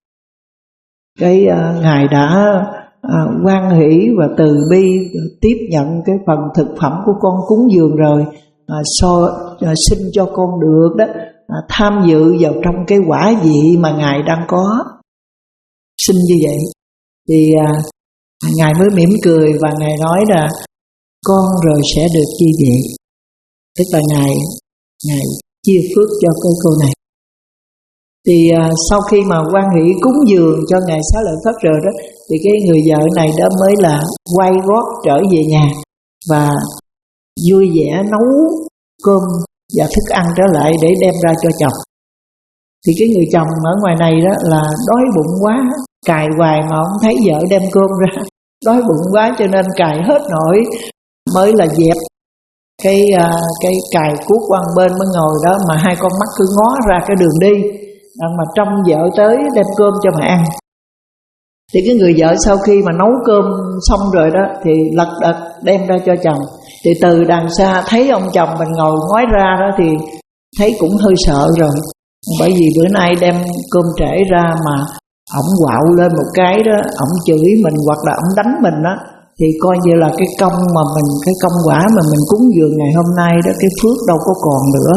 cái uh, ngài đã uh, hoan hỷ và từ bi tiếp nhận cái phần thực phẩm của con cúng dường rồi, uh, so, uh, xin cho con được đó uh, tham dự vào trong cái quả vị mà ngài đang có. Xin như vậy thì uh, ngài mới mỉm cười và ngài nói là con rồi sẽ được như vậy. Tức là Ngài Ngài chia phước cho cái cô này. Thì à, sau khi mà hoan hỷ cúng dường cho Ngài Xá Lợi Phất rồi đó, thì cái người vợ này đó mới là quay gót trở về nhà và vui vẻ nấu cơm và thức ăn trở lại để đem ra cho chồng. Thì cái người chồng ở ngoài này đó là đói bụng quá, cài hoài mà không thấy vợ đem cơm ra, đói bụng quá cho nên cài hết nổi, mới là dẹp cái cái cài cuốc qua bên mới ngồi đó, mà hai con mắt cứ ngó ra cái đường đi mà trông vợ tới đem cơm cho mà ăn. Thì cái người vợ sau khi mà nấu cơm xong rồi đó thì lật đật đem ra cho chồng. Thì từ đằng xa thấy ông chồng mình ngồi ngói ra đó thì thấy cũng hơi sợ rồi, bởi vì bữa nay đem cơm trễ ra mà ổng quạo lên một cái đó, ổng chửi mình hoặc là ổng đánh mình đó, thì coi như là cái công mà mình, cái công quả mà mình cúng dường ngày hôm nay đó, cái phước đâu có còn nữa.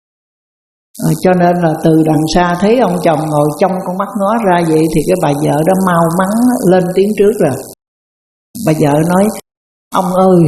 À, cho nên là từ đằng xa thấy ông chồng ngồi trong con mắt ngó ra vậy thì cái bà vợ đó mau mắn lên tiếng trước rồi. Bà vợ nói: ông ơi,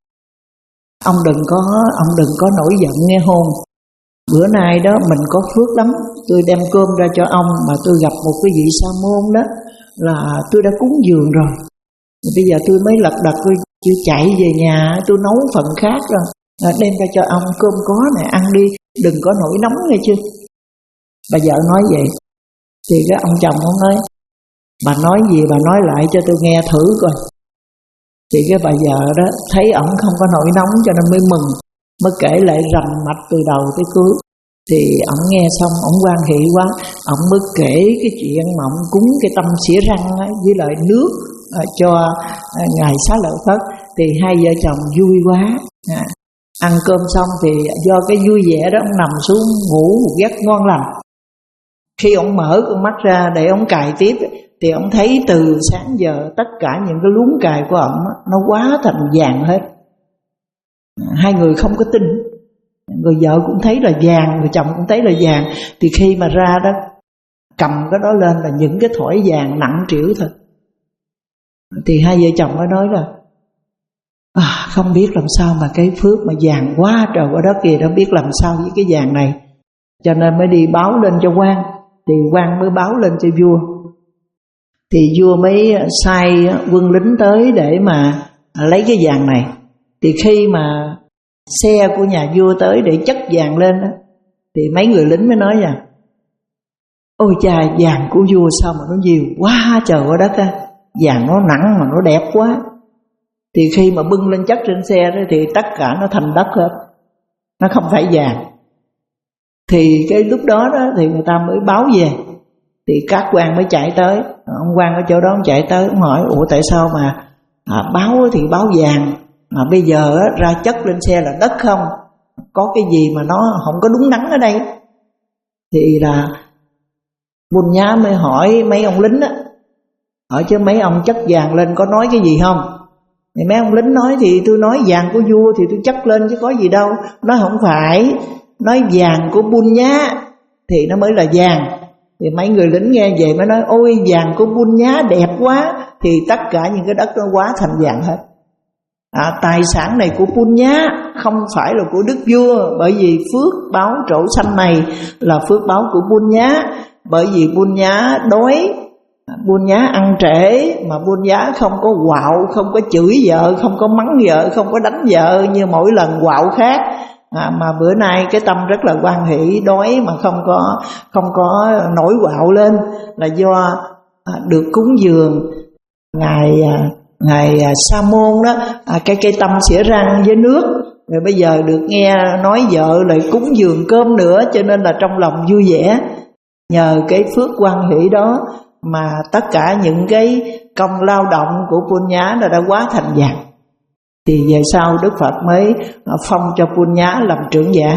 ông đừng có ông đừng có nổi giận nghe hôn. Bữa nay đó mình có phước lắm, tôi đem cơm ra cho ông mà tôi gặp một cái vị sa môn đó là tôi đã cúng dường rồi. Bây giờ tôi mới lật đật tôi chưa chạy về nhà, tôi nấu phần khác rồi, đem ra cho ông, cơm có này ăn đi, đừng có nổi nóng nghe chứ. Bà vợ nói vậy thì cái ông chồng ông nói: bà nói gì bà nói lại cho tôi nghe thử coi. Thì cái bà vợ đó thấy ổng không có nổi nóng cho nên mới mừng, mới kể lại rành mạch từ đầu tới cuối. Thì ổng nghe xong ổng hoan hỷ quá, ổng mới kể cái chuyện mà ổng cúng cái tâm xỉa răng á, với lại nước à, cho à, Ngài Xá Lợi Phất. Thì hai vợ chồng vui quá. à, Ăn cơm xong thì do cái vui vẻ đó, ông nằm xuống ngủ một giấc ngon lành. Khi ông mở con mắt ra để ông cài tiếp thì ông thấy từ sáng giờ tất cả những cái luống cài của ông nó hóa thành vàng hết. Hai người không có tin, người vợ cũng thấy là vàng, người chồng cũng thấy là vàng. Thì khi mà ra đó cầm cái đó lên là những cái thỏi vàng nặng trĩu thôi. Thì hai vợ chồng mới nói là à, không biết làm sao mà cái phước mà vàng quá trời quá đất kìa, đâu biết làm sao với cái vàng này. Cho nên mới đi báo lên cho quan. Thì quan mới báo lên cho vua. Thì vua mới sai quân lính tới để mà lấy cái vàng này. Thì khi mà xe của nhà vua tới để chất vàng lên đó, thì mấy người lính mới nói rằng: ôi cha, vàng của vua sao mà nó nhiều quá trời quá đất á, vàng nó nặng mà nó đẹp quá. Thì khi mà bưng lên chất trên xe đó thì tất cả nó thành đất hết, nó không phải vàng. Thì cái lúc đó đó thì người ta mới báo về. Thì các quan mới chạy tới, ông quan ở chỗ đó ông chạy tới, ông hỏi: ủa tại sao mà à, báo thì báo vàng mà bây giờ á, ra chất lên xe là đất không? Có cái gì mà nó không có đúng đắn ở đây? Thì là Bùn Nhá mới hỏi mấy ông lính á, hỏi chứ mấy ông chất vàng lên có nói cái gì không? Thì mấy ông lính nói: thì tôi nói vàng của vua thì tôi chất lên chứ có gì đâu. Nói không phải, nói vàng của Bùn Nhá thì nó mới là vàng. Thì mấy người lính nghe vậy mới nói: ôi vàng của Bùn Nhá đẹp quá. Thì tất cả những cái đất nó hóa thành vàng hết. à, Tài sản này của Bùn Nhá, không phải là của đức vua. Bởi vì phước báo trổ xanh này là phước báo của Bùn Nhá. Bởi vì Bùn Nhá đói, Bùn Nhá ăn trễ, mà Bùn Nhá không có quạo, không có chửi vợ, không có mắng vợ, không có đánh vợ như mỗi lần quạo khác. à, Mà bữa nay cái tâm rất là hoan hỷ, đói mà không có không có nổi quạo lên, là do à, được cúng dường Ngài à, Ngài à, Sa Môn đó, à, cái cây tâm xỉa răng với nước. Rồi bây giờ được nghe nói vợ lại cúng dường cơm nữa, cho nên là trong lòng vui vẻ. Nhờ cái phước hoan hỷ đó mà tất cả những cái công lao động của Bùn Nhá đã hóa thành vàng. Thì về sau Đức Phật mới phong cho Bùn Nhá làm trưởng giả.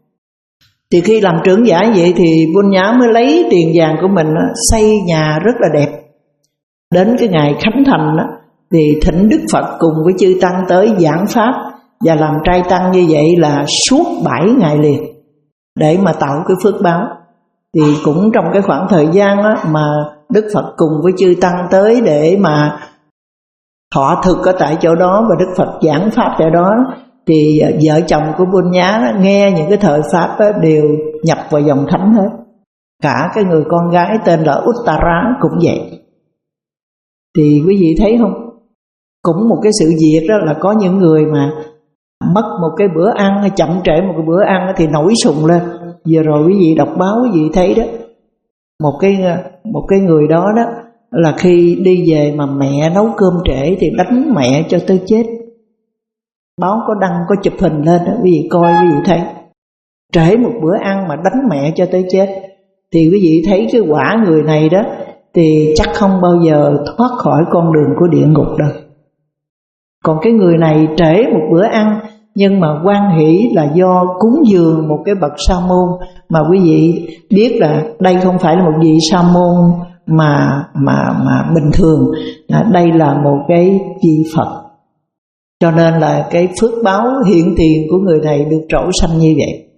Thì khi làm trưởng giả vậy thì Bùn Nhá mới lấy tiền vàng của mình xây nhà rất là đẹp. Đến cái ngày khánh thành thì thỉnh Đức Phật cùng với chư tăng tới giảng pháp và làm trai tăng như vậy là suốt bảy ngày liền để mà tạo cái phước báo. Thì cũng trong cái khoảng thời gian đó mà Đức Phật cùng với chư tăng tới để mà thọ thực ở tại chỗ đó và Đức Phật giảng pháp tại đó, thì vợ chồng của Punya nghe những cái thời pháp đó đều nhập vào dòng thánh hết. Cả cái người con gái tên là Uttara cũng vậy. Thì quý vị thấy không, cũng một cái sự việc đó là có những người mà mất một cái bữa ăn hay chậm trễ một cái bữa ăn thì nổi sùng lên. Vừa rồi quý vị đọc báo quý vị thấy đó, một cái một cái người đó đó là khi đi về mà mẹ nấu cơm trễ thì đánh mẹ cho tới chết. Báo có đăng, có chụp hình lên đó, quý vị coi quý vị thấy. Trễ một bữa ăn mà đánh mẹ cho tới chết. Thì quý vị thấy cái quả người này đó thì chắc không bao giờ thoát khỏi con đường của địa ngục đâu. Còn cái người này trễ một bữa ăn nhưng mà hoan hỷ là do cúng dường một cái bậc sa môn, mà quý vị biết là đây không phải là một vị sa môn mà mà mà bình thường, đây là một cái vị Phật. Cho nên là cái phước báo hiện tiền của người này được trổ sanh như vậy.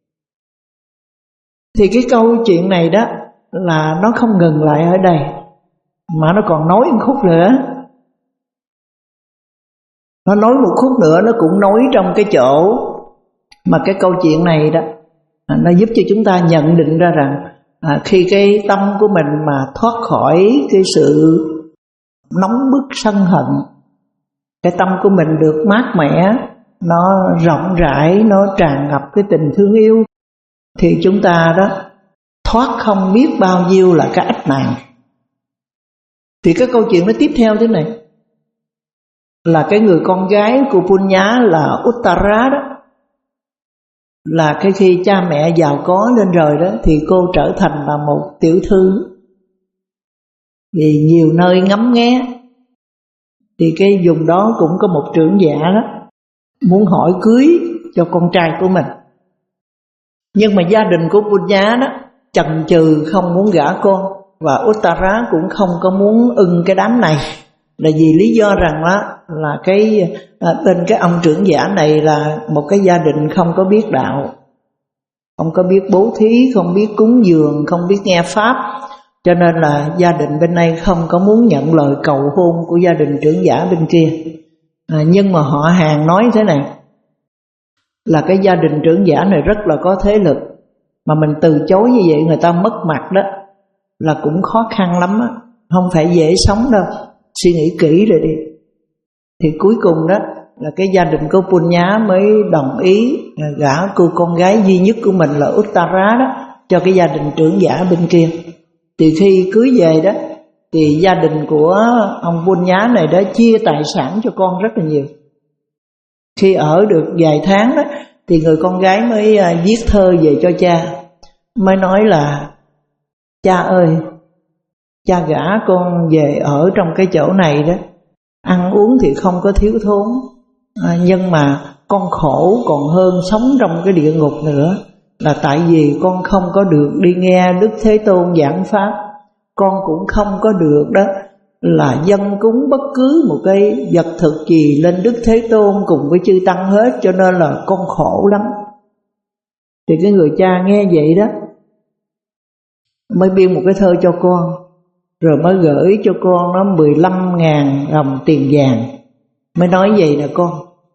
Thì cái câu chuyện này đó là nó không ngừng lại ở đây, mà nó còn nói một khúc nữa. Nó nói một khúc nữa, nó cũng nói trong cái chỗ mà cái câu chuyện này đó, nó giúp cho chúng ta nhận định ra rằng à, khi cái tâm của mình mà thoát khỏi cái sự nóng bức sân hận, cái tâm của mình được mát mẻ, nó rộng rãi, nó tràn ngập cái tình thương yêu, thì chúng ta đó thoát không biết bao nhiêu là cái ách nạn. Thì cái câu chuyện nó tiếp theo thế này, là cái người con gái của Punya là Uttara đó, là cái khi cha mẹ giàu có lên rồi đó thì cô trở thành là một tiểu thư, vì nhiều nơi ngắm nghé. Thì cái vùng đó cũng có một trưởng giả đó muốn hỏi cưới cho con trai của mình, nhưng mà gia đình của Punya đó chần chừ không muốn gả con, và Uttara cũng không có muốn ưng cái đám này, là vì lý do rằng đó là cái à, bên cái ông trưởng giả này là một cái gia đình không có biết đạo, không có biết bố thí, không biết cúng dường, không biết nghe pháp, cho nên là gia đình bên này không có muốn nhận lời cầu hôn của gia đình trưởng giả bên kia. À, nhưng mà họ hàng nói thế này, là cái gia đình trưởng giả này rất là có thế lực, mà mình từ chối như vậy người ta mất mặt đó, là cũng khó khăn lắm á, không phải dễ sống đâu, suy nghĩ kỹ rồi đi. Thì cuối cùng đó là cái gia đình của Punya mới đồng ý gả cô con gái duy nhất của mình là Uttara đó cho cái gia đình trưởng giả bên kia. Thì khi cưới về đó thì gia đình của ông Punya này đó chia tài sản cho con rất là nhiều. Khi ở được vài tháng đó thì người con gái mới viết thơ về cho cha, mới nói là cha ơi, cha gả con về ở trong cái chỗ này đó, ăn uống thì không có thiếu thốn, à, nhưng mà con khổ còn hơn sống trong cái địa ngục nữa, là tại vì con không có được đi nghe Đức Thế Tôn giảng pháp, con cũng không có được đó là dâng cúng bất cứ một cái vật thực gì lên Đức Thế Tôn cùng với chư tăng hết, cho nên là con khổ lắm. Thì cái người cha nghe vậy đó mới biên một cái thơ cho con, rồi mới gửi cho con nó mười lăm ngàn đồng tiền vàng, mới nói vậy nè con,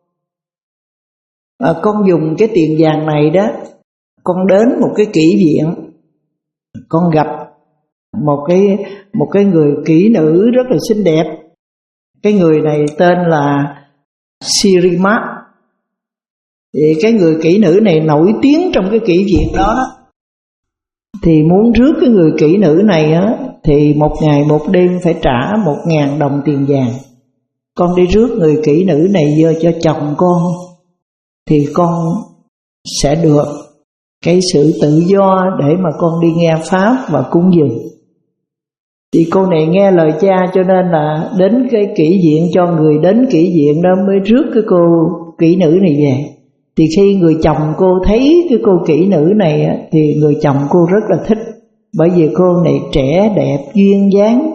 à, con dùng cái tiền vàng này đó, con đến một cái kỹ viện, con gặp một cái một cái người kỹ nữ rất là xinh đẹp. Cái người này tên là Sirimat. Thì cái người kỹ nữ này nổi tiếng trong cái kỹ viện đó đó. Thì muốn rước cái người kỹ nữ này á, thì một ngày một đêm phải trả một ngàn đồng tiền vàng. Con đi rước người kỹ nữ này vô cho chồng con, thì con sẽ được cái sự tự do để mà con đi nghe pháp và cúng dường. Thì cô này nghe lời cha, cho nên là đến cái kỹ viện, cho người đến kỹ viện đó mới rước cái cô kỹ nữ này về. Thì khi người chồng cô thấy cái cô kỹ nữ này thì người chồng cô rất là thích, bởi vì cô này trẻ đẹp duyên dáng,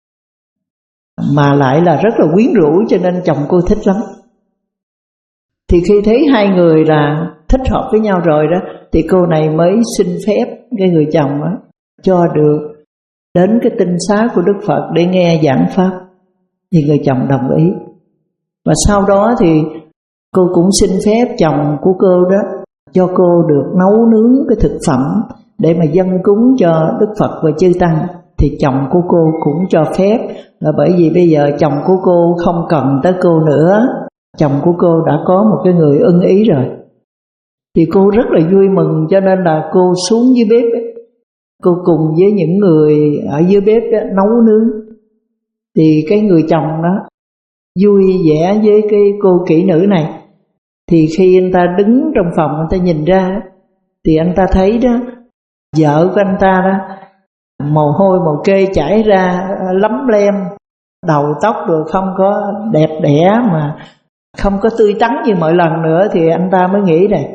mà lại là rất là quyến rũ, cho nên chồng cô thích lắm. Thì khi thấy hai người là thích hợp với nhau rồi đó, thì cô này mới xin phép cái người chồng đó cho được đến cái tinh xá của Đức Phật để nghe giảng pháp. Thì người chồng đồng ý. Và sau đó thì cô cũng xin phép chồng của cô đó cho cô được nấu nướng cái thực phẩm để mà dâng cúng cho Đức Phật và chư tăng. Thì chồng của cô cũng cho phép, là bởi vì bây giờ chồng của cô không cần tới cô nữa, chồng của cô đã có một cái người ưng ý rồi. Thì cô rất là vui mừng, cho nên là cô xuống dưới bếp ấy. Cô cùng với những người ở dưới bếp đó, nấu nướng. Thì cái người chồng đó vui vẻ với cái cô kỹ nữ này. Thì khi anh ta đứng trong phòng, anh ta nhìn ra, thì anh ta thấy đó, vợ của anh ta đó, mồ hôi mồ kê chảy ra lấm lem, đầu tóc rồi không có đẹp đẽ mà không có tươi tắn như mọi lần nữa. Thì anh ta mới nghĩ này,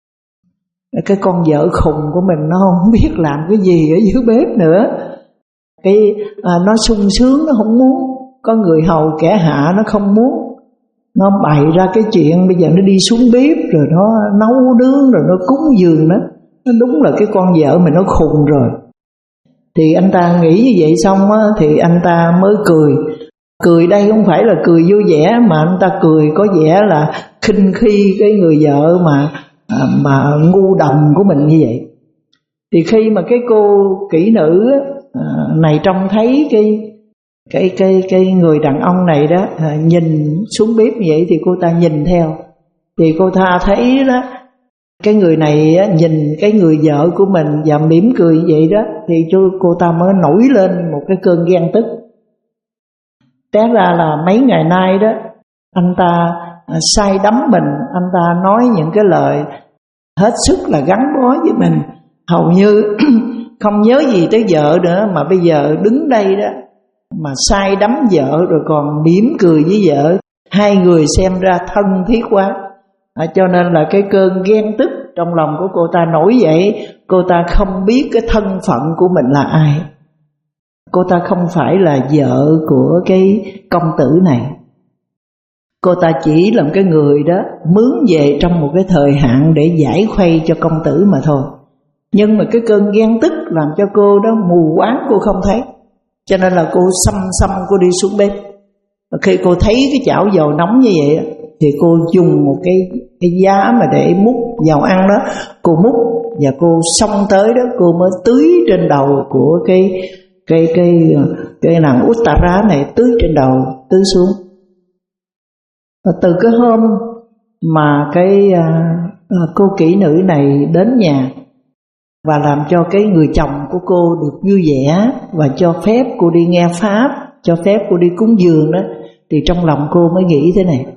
cái con vợ khùng của mình nó không biết làm cái gì ở dưới bếp nữa. Cái à, nó sung sướng, nó không muốn, có người hầu kẻ hạ nó không muốn. Nó bày ra cái chuyện bây giờ nó đi xuống bếp rồi nó nấu nướng rồi nó cúng dường đó. Nó đúng là cái con vợ mình nó khùng rồi. Thì anh ta nghĩ như vậy xong á, thì anh ta mới cười. Cười đây không phải là cười vui vẻ, mà anh ta cười có vẻ là khinh khi cái người vợ mà mà ngu đần của mình như vậy. Thì khi mà cái cô kỹ nữ này trông thấy cái cái cái cái người đàn ông này đó nhìn xuống bếp như vậy, thì cô ta nhìn theo. Thì cô ta thấy đó, cái người này nhìn cái người vợ của mình và mỉm cười như vậy đó, thì cô ta mới nổi lên một cái cơn ghen tức. Té ra là mấy ngày nay đó, anh ta say đắm mình, anh ta nói những cái lời hết sức là gắn bó với mình, hầu như không nhớ gì tới vợ nữa, mà bây giờ đứng đây đó mà say đắm vợ rồi còn mỉm cười với vợ, hai người xem ra thân thiết quá. À, cho nên là cái cơn ghen tức trong lòng của cô ta nổi dậy. Cô ta không biết cái thân phận của mình là ai. Cô ta không phải là vợ của cái công tử này. Cô ta chỉ là một cái người đó mướn về trong một cái thời hạn để giải khuây cho công tử mà thôi. Nhưng mà cái cơn ghen tức làm cho cô đó mù quáng, cô không thấy. Cho nên là cô xăm xăm cô đi xuống bếp. Và khi cô thấy cái chảo dầu nóng như vậy thì cô dùng một cái, cái giá mà để múc dầu ăn đó. Cô múc và cô xông tới đó, cô mới tưới trên đầu của cái Cái, cái, cái nàng Uttara này, tưới trên đầu, tưới xuống. Và từ cái hôm mà cái à, cô kỹ nữ này đến nhà và làm cho cái người chồng của cô được vui vẻ và cho phép cô đi nghe pháp, cho phép cô đi cúng dường đó, thì trong lòng cô mới nghĩ thế này.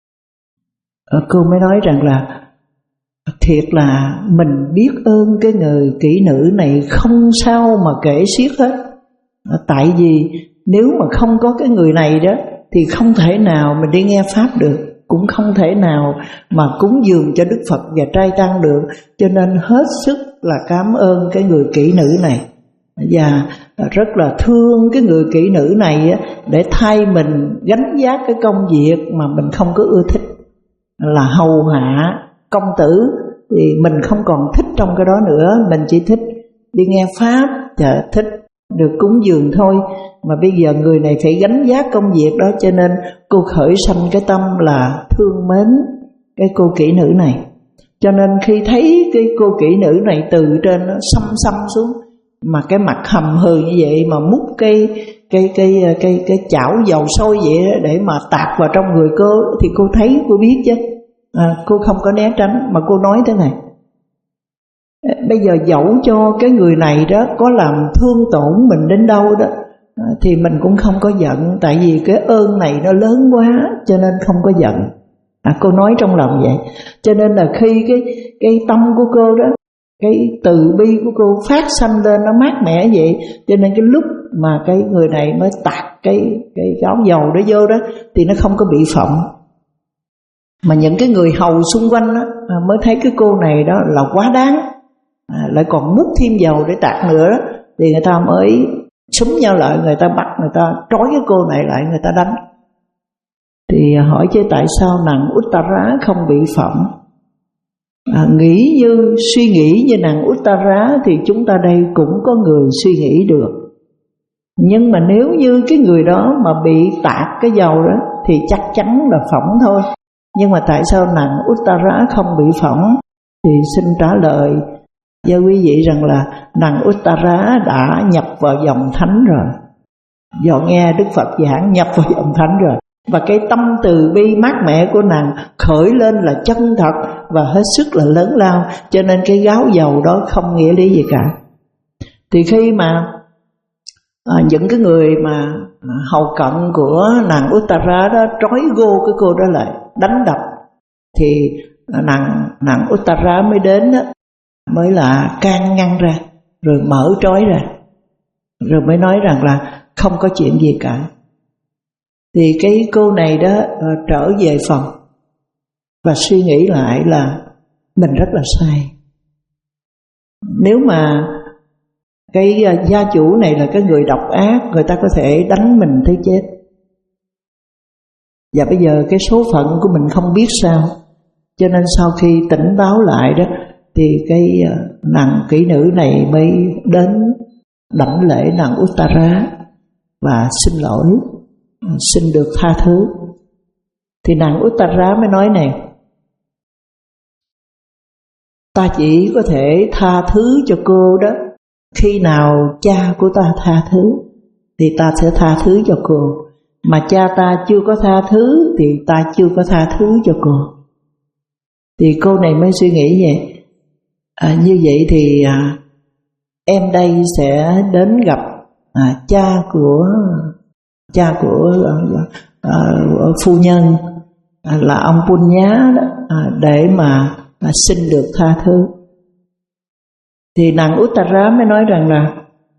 À, cô mới nói rằng là thiệt là mình biết ơn cái người kỹ nữ này không sao mà kể xiết hết. Tại vì nếu mà không có cái người này đó thì không thể nào mình đi nghe pháp được, cũng không thể nào mà cúng dường cho Đức Phật và trai tăng được. Cho nên hết sức là cảm ơn cái người kỹ nữ này, và rất là thương cái người kỹ nữ này để thay mình gánh vác cái công việc mà mình không có ưa thích, là hầu hạ công tử. Thì mình không còn thích trong cái đó nữa, mình chỉ thích đi nghe pháp và thích được cúng dường thôi. Mà bây giờ người này phải gánh vác công việc đó, cho nên cô khởi sanh cái tâm là thương mến cái cô kỹ nữ này. Cho nên khi thấy cái cô kỹ nữ này từ trên nó xăm xăm xuống, mà cái mặt hầm hừ như vậy, mà múc cái cái cái cái cái, cái chảo dầu sôi vậy để mà tạt vào trong người cô, thì cô thấy, cô biết chứ. À, cô không có né tránh, mà cô nói thế này: bây giờ dẫu cho cái người này đó có làm thương tổn mình đến đâu đó, à, thì mình cũng không có giận, tại vì cái ơn này nó lớn quá, cho nên không có giận. À, cô nói trong lòng vậy. Cho nên là khi cái cái tâm của cô đó, cái từ bi của cô phát sanh lên, nó mát mẻ vậy, cho nên cái lúc mà cái người này mới tạt cái cái gáo dầu đó vô đó, thì nó không có bị phộng. Mà những cái người hầu xung quanh đó, à, mới thấy cái cô này đó là quá đáng, à, lại còn múc thêm dầu để tạt nữa đó, thì người ta mới súng nhau lại, người ta bắt, người ta trói cái cô này lại, người ta đánh. Thì hỏi chứ tại sao nàng Uttara không bị phỏng? À, nghĩ như, suy nghĩ như nàng Uttara thì chúng ta đây cũng có người suy nghĩ được. Nhưng mà nếu như cái người đó mà bị tạt cái dầu đó thì chắc chắn là phỏng thôi. Nhưng mà tại sao nàng Uttara không bị phỏng? Thì xin trả lời với quý vị rằng là nàng Uttara đã nhập vào dòng thánh rồi. Do nghe Đức Phật giảng nhập vào dòng thánh rồi. Và cái tâm từ bi mát mẻ của nàng khởi lên là chân thật và hết sức là lớn lao. Cho nên cái gáo dầu đó không nghĩa lý gì cả. Thì khi mà à, những cái người mà hầu cận của nàng Uttara đó trói gô cái cô đó lại, đánh đập, thì nàng nàng Uttara mới đến đó, mới là can ngăn ra, rồi mở trói ra, rồi mới nói rằng là không có chuyện gì cả. Thì cái cô này đó uh, trở về phòng và suy nghĩ lại là mình rất là sai. Nếu mà cái uh, gia chủ này là cái người độc ác, người ta có thể đánh mình tới chết. Và bây giờ cái số phận của mình không biết sao. Cho nên sau khi tỉnh táo lại đó, thì cái uh, nàng kỹ nữ này mới đến đảnh lễ nàng Uttara và xin lỗi, xin được tha thứ. Thì nàng Uttara mới nói này: ta chỉ có thể tha thứ cho cô đó khi nào cha của ta tha thứ thì ta sẽ tha thứ cho cô, mà cha ta chưa có tha thứ thì ta chưa có tha thứ cho cô. Thì cô này mới suy nghĩ vậy, à, như vậy thì à, em đây sẽ đến gặp à, cha của cha của uh, uh, phu nhân uh, là ông Punya đó, uh, để mà uh, xin được tha thứ. Thì nàng Uttara mới nói rằng là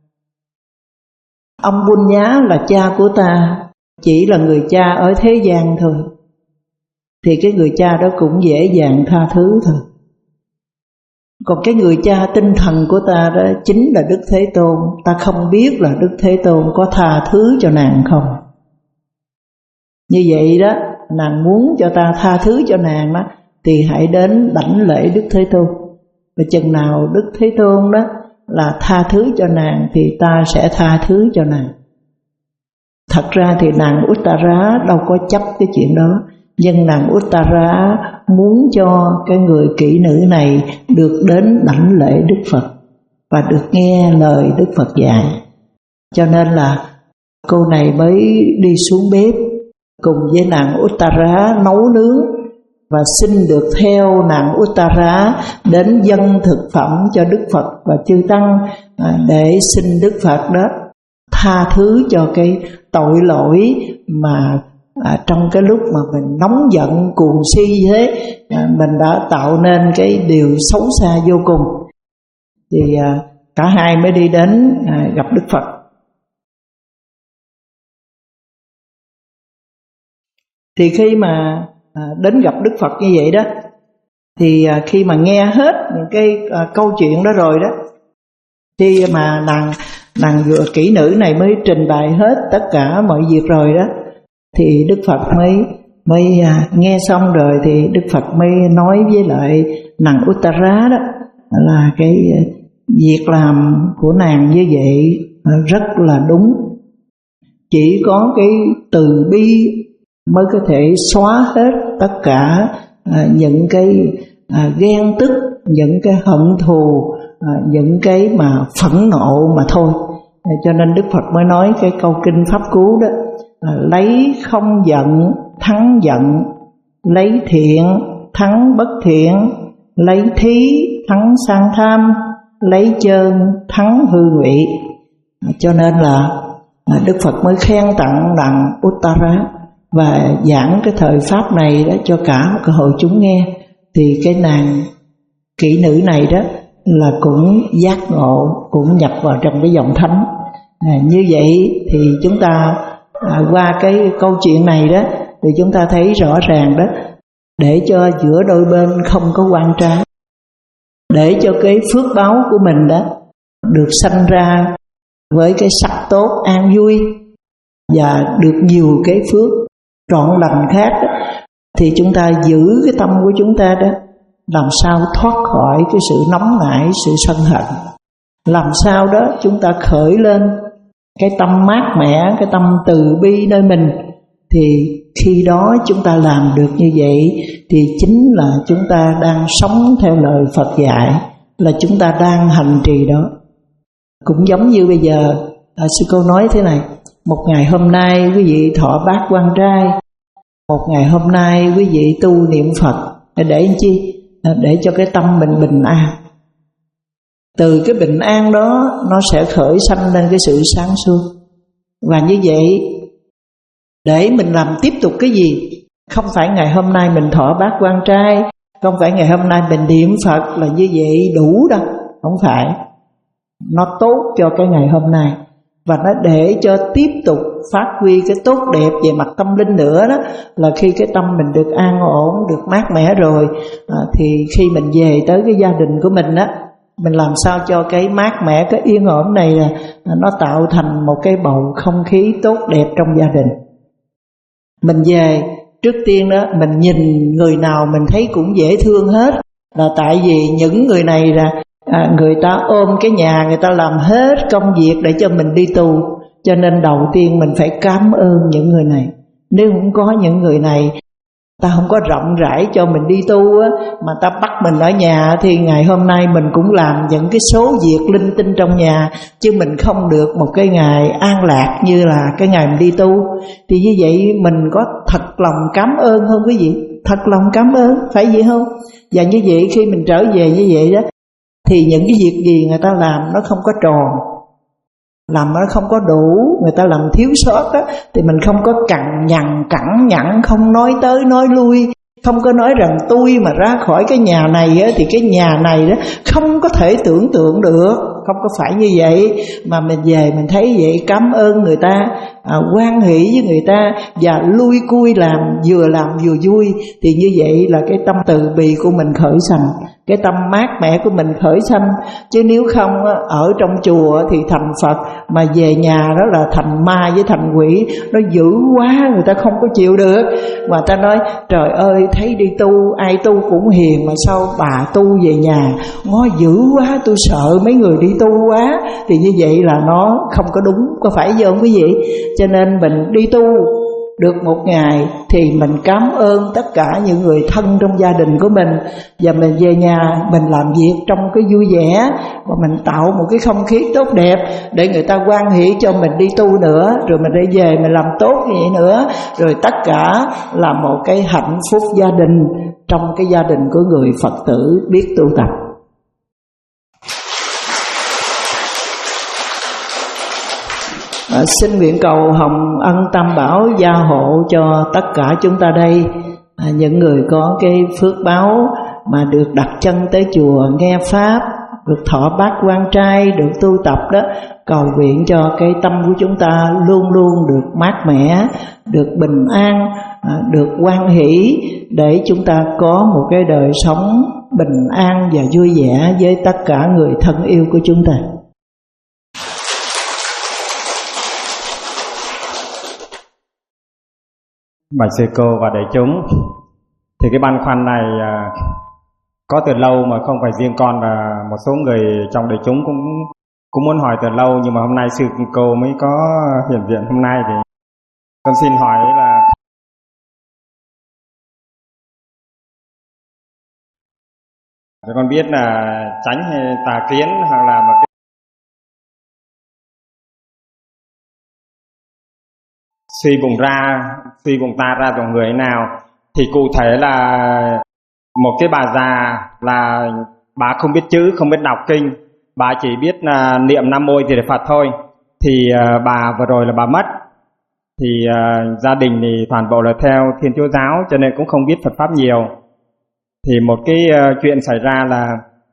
ông Punya là cha của ta, chỉ là người cha ở thế gian thôi, thì cái người cha đó cũng dễ dàng tha thứ thôi. Còn cái người cha tinh thần của ta đó chính là Đức Thế Tôn. Ta không biết là Đức Thế Tôn có tha thứ cho nàng không. Như vậy đó, nàng muốn cho ta tha thứ cho nàng đó, thì hãy đến đảnh lễ Đức Thế Tôn. Và chừng nào Đức Thế Tôn đó là tha thứ cho nàng thì ta sẽ tha thứ cho nàng. Thật ra thì nàng Uttara đâu có chấp cái chuyện đó, nhưng nàng Uttara muốn cho cái người kỹ nữ này được đến đảnh lễ Đức Phật và được nghe lời Đức Phật dạy. Cho nên là cô này mới đi xuống bếp cùng với nàng Uttara nấu nướng và xin được theo nàng Uttara đến dâng thực phẩm cho Đức Phật và chư tăng, để xin Đức Phật đó tha thứ cho cái tội lỗi mà À, trong cái lúc mà mình nóng giận cuồng si thế, à, mình đã tạo nên cái điều xấu xa vô cùng. Thì à, cả hai mới đi đến à, gặp Đức Phật. Thì khi mà à, đến gặp Đức Phật như vậy đó, thì à, khi mà nghe hết những cái à, câu chuyện đó rồi đó, khi mà nàng nàng vừa kỹ nữ này mới trình bày hết tất cả mọi việc rồi đó, thì Đức Phật mới mới à, nghe xong rồi thì Đức Phật mới nói với lại nàng Uttara đó là cái việc làm của nàng như vậy rất là đúng. Chỉ có cái từ bi mới có thể xóa hết tất cả à, những cái à, ghen tức, những cái hận thù, à, những cái mà phẫn nộ mà thôi. À, cho nên Đức Phật mới nói cái câu kinh Pháp Cú đó: À, lấy không giận thắng giận, lấy thiện thắng bất thiện, lấy thí thắng sang tham, lấy chơn thắng hư ngụy. À, cho nên là à, Đức Phật mới khen tặng nàng Uttara và giảng cái thời pháp này đó cho cả một cái hội chúng nghe. Thì cái nàng kỹ nữ này đó là cũng giác ngộ, cũng nhập vào trong cái dòng thánh. À, như vậy thì chúng ta À, qua cái câu chuyện này đó thì chúng ta thấy rõ ràng đó, để cho giữa đôi bên không có oan trái, để cho cái phước báo của mình đó được sanh ra với cái sắc tốt an vui và được nhiều cái phước trọn lành khác đó, thì chúng ta giữ cái tâm của chúng ta đó làm sao thoát khỏi cái sự nóng nảy, sự sân hận, làm sao đó chúng ta khởi lên cái tâm mát mẻ, cái tâm từ bi nơi mình, thì khi đó chúng ta làm được như vậy thì chính là chúng ta đang sống theo lời Phật dạy, là chúng ta đang hành trì đó. Cũng giống như bây giờ à, sư cô nói thế này, một ngày hôm nay quý vị thọ bát quan trai, một ngày hôm nay quý vị tu niệm Phật, để làm chi? Để cho cái tâm mình bình an. Từ cái bình an đó nó sẽ khởi sanh lên cái sự sáng suốt. Và như vậy để mình làm tiếp tục cái gì? Không phải ngày hôm nay mình thọ bát quan trai, không phải ngày hôm nay mình niệm Phật là như vậy đủ đâu. Không phải. Nó tốt cho cái ngày hôm nay, và nó để cho tiếp tục phát huy cái tốt đẹp về mặt tâm linh nữa đó, là khi cái tâm mình được an ổn, được mát mẻ rồi à, thì khi mình về tới cái gia đình của mình á, mình làm sao cho cái mát mẻ, cái yên ổn này là nó tạo thành một cái bầu không khí tốt đẹp trong gia đình. Mình về trước tiên đó, mình nhìn người nào mình thấy cũng dễ thương hết, là tại vì những người này là à, người ta ôm cái nhà, người ta làm hết công việc để cho mình đi tu. Cho nên đầu tiên mình phải cảm ơn những người này. Nếu không có những người này, ta không có rộng rãi cho mình đi tu á, mà ta bắt mình ở nhà, thì ngày hôm nay mình cũng làm những cái số việc linh tinh trong nhà, chứ mình không được một cái ngày an lạc như là cái ngày mình đi tu. Thì như vậy mình có thật lòng cảm ơn không quý vị? Thật lòng cảm ơn, phải vậy không? Và như vậy khi mình trở về như vậy đó, thì những cái việc gì người ta làm nó không có tròn, làm nó không có đủ, người ta làm thiếu sót á, thì mình không có cằn nhằn cẳng nhẵn, không nói tới nói lui, không có nói rằng tôi mà ra khỏi cái nhà này á, thì cái nhà này đó không có thể tưởng tượng được. Không có phải như vậy, mà mình về mình thấy vậy, cảm ơn người ta, à, hoan hỷ với người ta, và lui cui làm, vừa làm vừa vui. Thì như vậy là cái tâm từ bi của mình khởi sanh, cái tâm mát mẻ của mình khởi sanh. Chứ nếu không ở trong chùa thì thành Phật, mà về nhà đó là thành ma với thành quỷ. Nó dữ quá, người ta không có chịu được. Mà ta nói trời ơi, thấy đi tu, ai tu cũng hiền, mà sao bà tu về nhà ngó dữ quá, tôi sợ mấy người đi tu quá. Thì như vậy là nó không có đúng, có phải vậy không quý vị? Cho nên mình đi tu được một ngày thì mình cảm ơn tất cả những người thân trong gia đình của mình, và mình về nhà mình làm việc trong cái vui vẻ, và mình tạo một cái không khí tốt đẹp để người ta hoan hỷ cho mình đi tu nữa, rồi mình đi về mình làm tốt như vậy nữa, rồi tất cả là một cái hạnh phúc gia đình trong cái gia đình của người Phật tử biết tu tập. À, xin nguyện cầu hồng ân tam bảo gia hộ cho tất cả chúng ta đây, à, những người có cái phước báo mà được đặt chân tới chùa nghe pháp, được thọ bát quan trai, được tu tập đó, cầu nguyện cho cái tâm của chúng ta luôn luôn được mát mẻ, được bình an, à, được hoan hỷ, để chúng ta có một cái đời sống bình an và vui vẻ với tất cả người thân yêu của chúng ta. Bạch sư cô và đại chúng, thì cái băn khoăn này à, có từ lâu mà không phải riêng con, và một số người trong đại chúng cũng cũng muốn hỏi từ lâu, nhưng mà hôm nay sư cô mới có hiện diện hôm nay. Thì con xin hỏi là cho con biết là tránh hay tà kiến, hoặc là một cái suy bụng ra, suy bụng ta ra dòng người nào. Thì cụ thể là một cái bà già là bà không biết chữ, không biết đọc kinh, bà chỉ biết là niệm Nam Mô thì để Phật thôi. Thì uh, bà vừa rồi là bà mất. Thì uh, gia đình thì toàn bộ là theo Thiên Chúa giáo, cho nên cũng không biết Phật pháp nhiều. Thì một cái uh, chuyện xảy ra là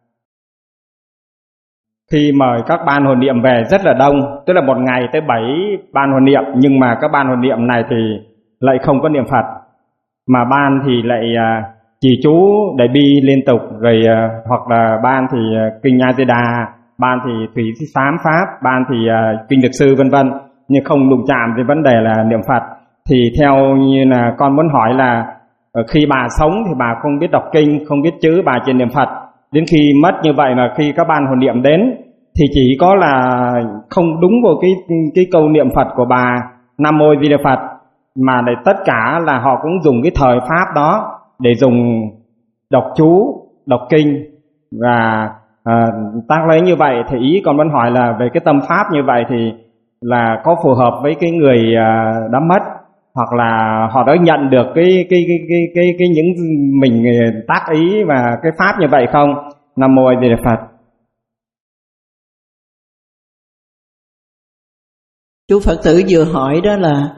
khi mời các ban hồn niệm về rất là đông, tức là một ngày tới bảy ban hồn niệm, nhưng mà các ban hồn niệm này thì lại không có niệm Phật, mà ban thì lại uh, chỉ chú đại bi liên tục, rồi uh, hoặc là ban thì uh, kinh A Di Đà, ban thì thủy sám pháp, ban thì uh, kinh Dược Sư vân vân, nhưng không đụng chạm về vấn đề là niệm Phật. Thì theo như là con muốn hỏi là uh, khi bà sống thì bà không biết đọc kinh, không biết chữ, bà chỉ niệm Phật. Đến khi mất như vậy, mà khi các ban hồn niệm đến thì chỉ có là không đúng vào cái cái câu niệm Phật của bà Nam Mô Di Đà Phật, mà để tất cả là họ cũng dùng cái thời pháp đó để dùng đọc chú, đọc kinh và à, tác lấy như vậy. Thì ý con vẫn hỏi là về cái tâm pháp như vậy thì là có phù hợp với cái người à, đã mất, hoặc là họ đã nhận được cái cái cái cái cái, cái những mình tác ý và cái pháp như vậy không? Nam Mô Di Đà Phật. Chú Phật tử vừa hỏi đó là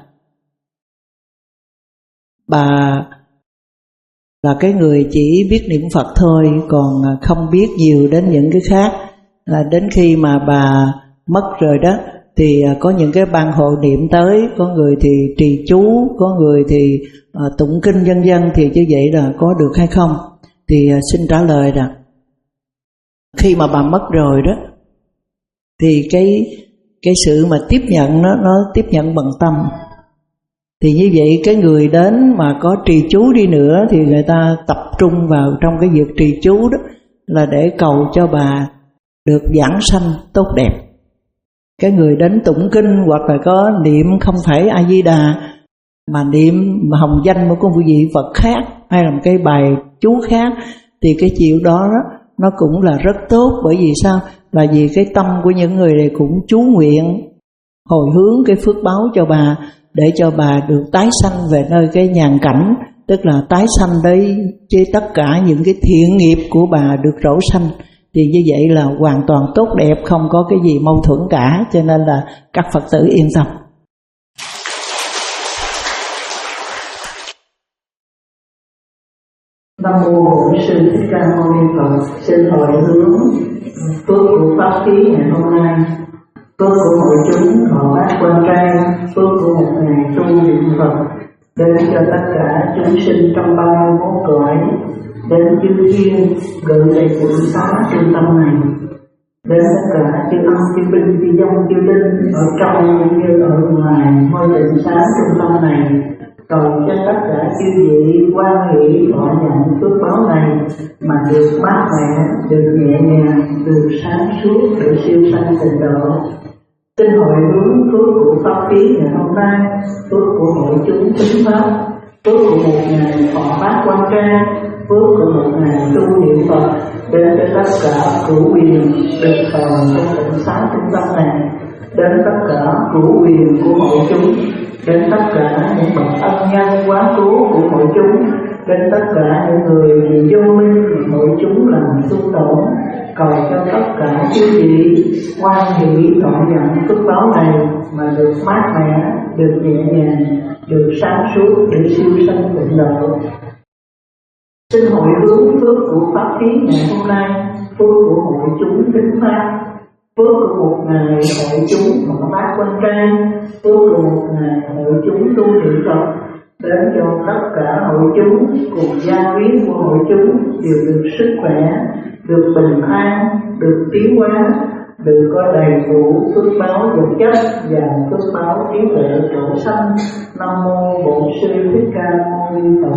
bà là cái người chỉ biết niệm Phật thôi, còn không biết nhiều đến những cái khác. Là đến khi mà bà mất rồi đó thì có những cái ban hộ niệm tới, có người thì trì chú, có người thì uh, tụng kinh vân vân, thì như vậy là có được hay không? Thì uh, xin trả lời rằng khi mà bà mất rồi đó thì cái cái sự mà tiếp nhận nó nó tiếp nhận bằng tâm. Thì như vậy cái người đến mà có trì chú đi nữa thì người ta tập trung vào trong cái việc trì chú đó là để cầu cho bà được vãng sanh tốt đẹp. Cái người đến tụng kinh hoặc là có niệm không phải A Di Đà mà niệm hồng danh một con vị Phật khác hay là một cái bài chú khác thì cái chuyện đó, đó nó cũng là rất tốt. Bởi vì sao? Là vì cái tâm của những người này cũng chú nguyện hồi hướng cái phước báo cho bà, để cho bà được tái sanh về nơi cái nhàn cảnh, tức là tái sanh đấy với tất cả những cái thiện nghiệp của bà được rổ sanh. Thì như vậy là hoàn toàn tốt đẹp, không có cái gì mâu thuẫn cả, cho nên là các Phật tử yên tâm. Nam mô Bổn Sư Thích Ca Mâu Ni Phật. Xin hồi hướng phước của pháp khí ngày hôm nay, phước của hội chúng thọ bát quan trai, phước của một ngày tu niệm Phật đến cho tất cả chúng sinh trong ba mươi mốt cõi, đến chư thiên gửi về sự xá trung tâm này, đến tất cả chư âm chư binh chư dông chư linh ở trong cũng như ở ngoài ngôi tịnh xá trung tâm này, cầu cho tất cả chư vị quan hỷ thọ nhận phước báo này mà được mát mẻ, được nhẹ nhàng, được sáng suốt, được siêu sanh tịnh độ. Xin hồi hướng phước của pháp khí ngày hôm nay, phước của hội chúng thính pháp, phước của một ngày thọ bát quan trai, phước của một ngày tu niệm Phật đến cho tất cả cửu quyền được thờ trong tịnh xá trung tâm này, đến tất cả cửu quyền của hội chúng, đến tất cả những bậc ân nhân quá cố của hội chúng, đến tất cả những người vì vô minh hội chúng làm xung tổn, cầu cho tất cả chư vị hoan hỷ thọ nhận phước báo này mà được mát mẻ, được nhẹ nhàng, được sáng suốt, để siêu sanh tịnh độ. Xin hồi hướng phước của pháp khí ngày hôm nay, phước của hội chúng thính pháp, phước của một ngày hội chúng thọ bát quan trai, phước của một ngày hội chúng tu niệm Phật đến cho tất cả hội chúng cùng gia quyến của hội chúng đều được sức khỏe, được bình an, được tiến hóa, được có đầy đủ phước báo vật chất và phước báo trí tuệ độ sanh. Nam mô Bổn Sư Thích Ca Mâu Ni Phật.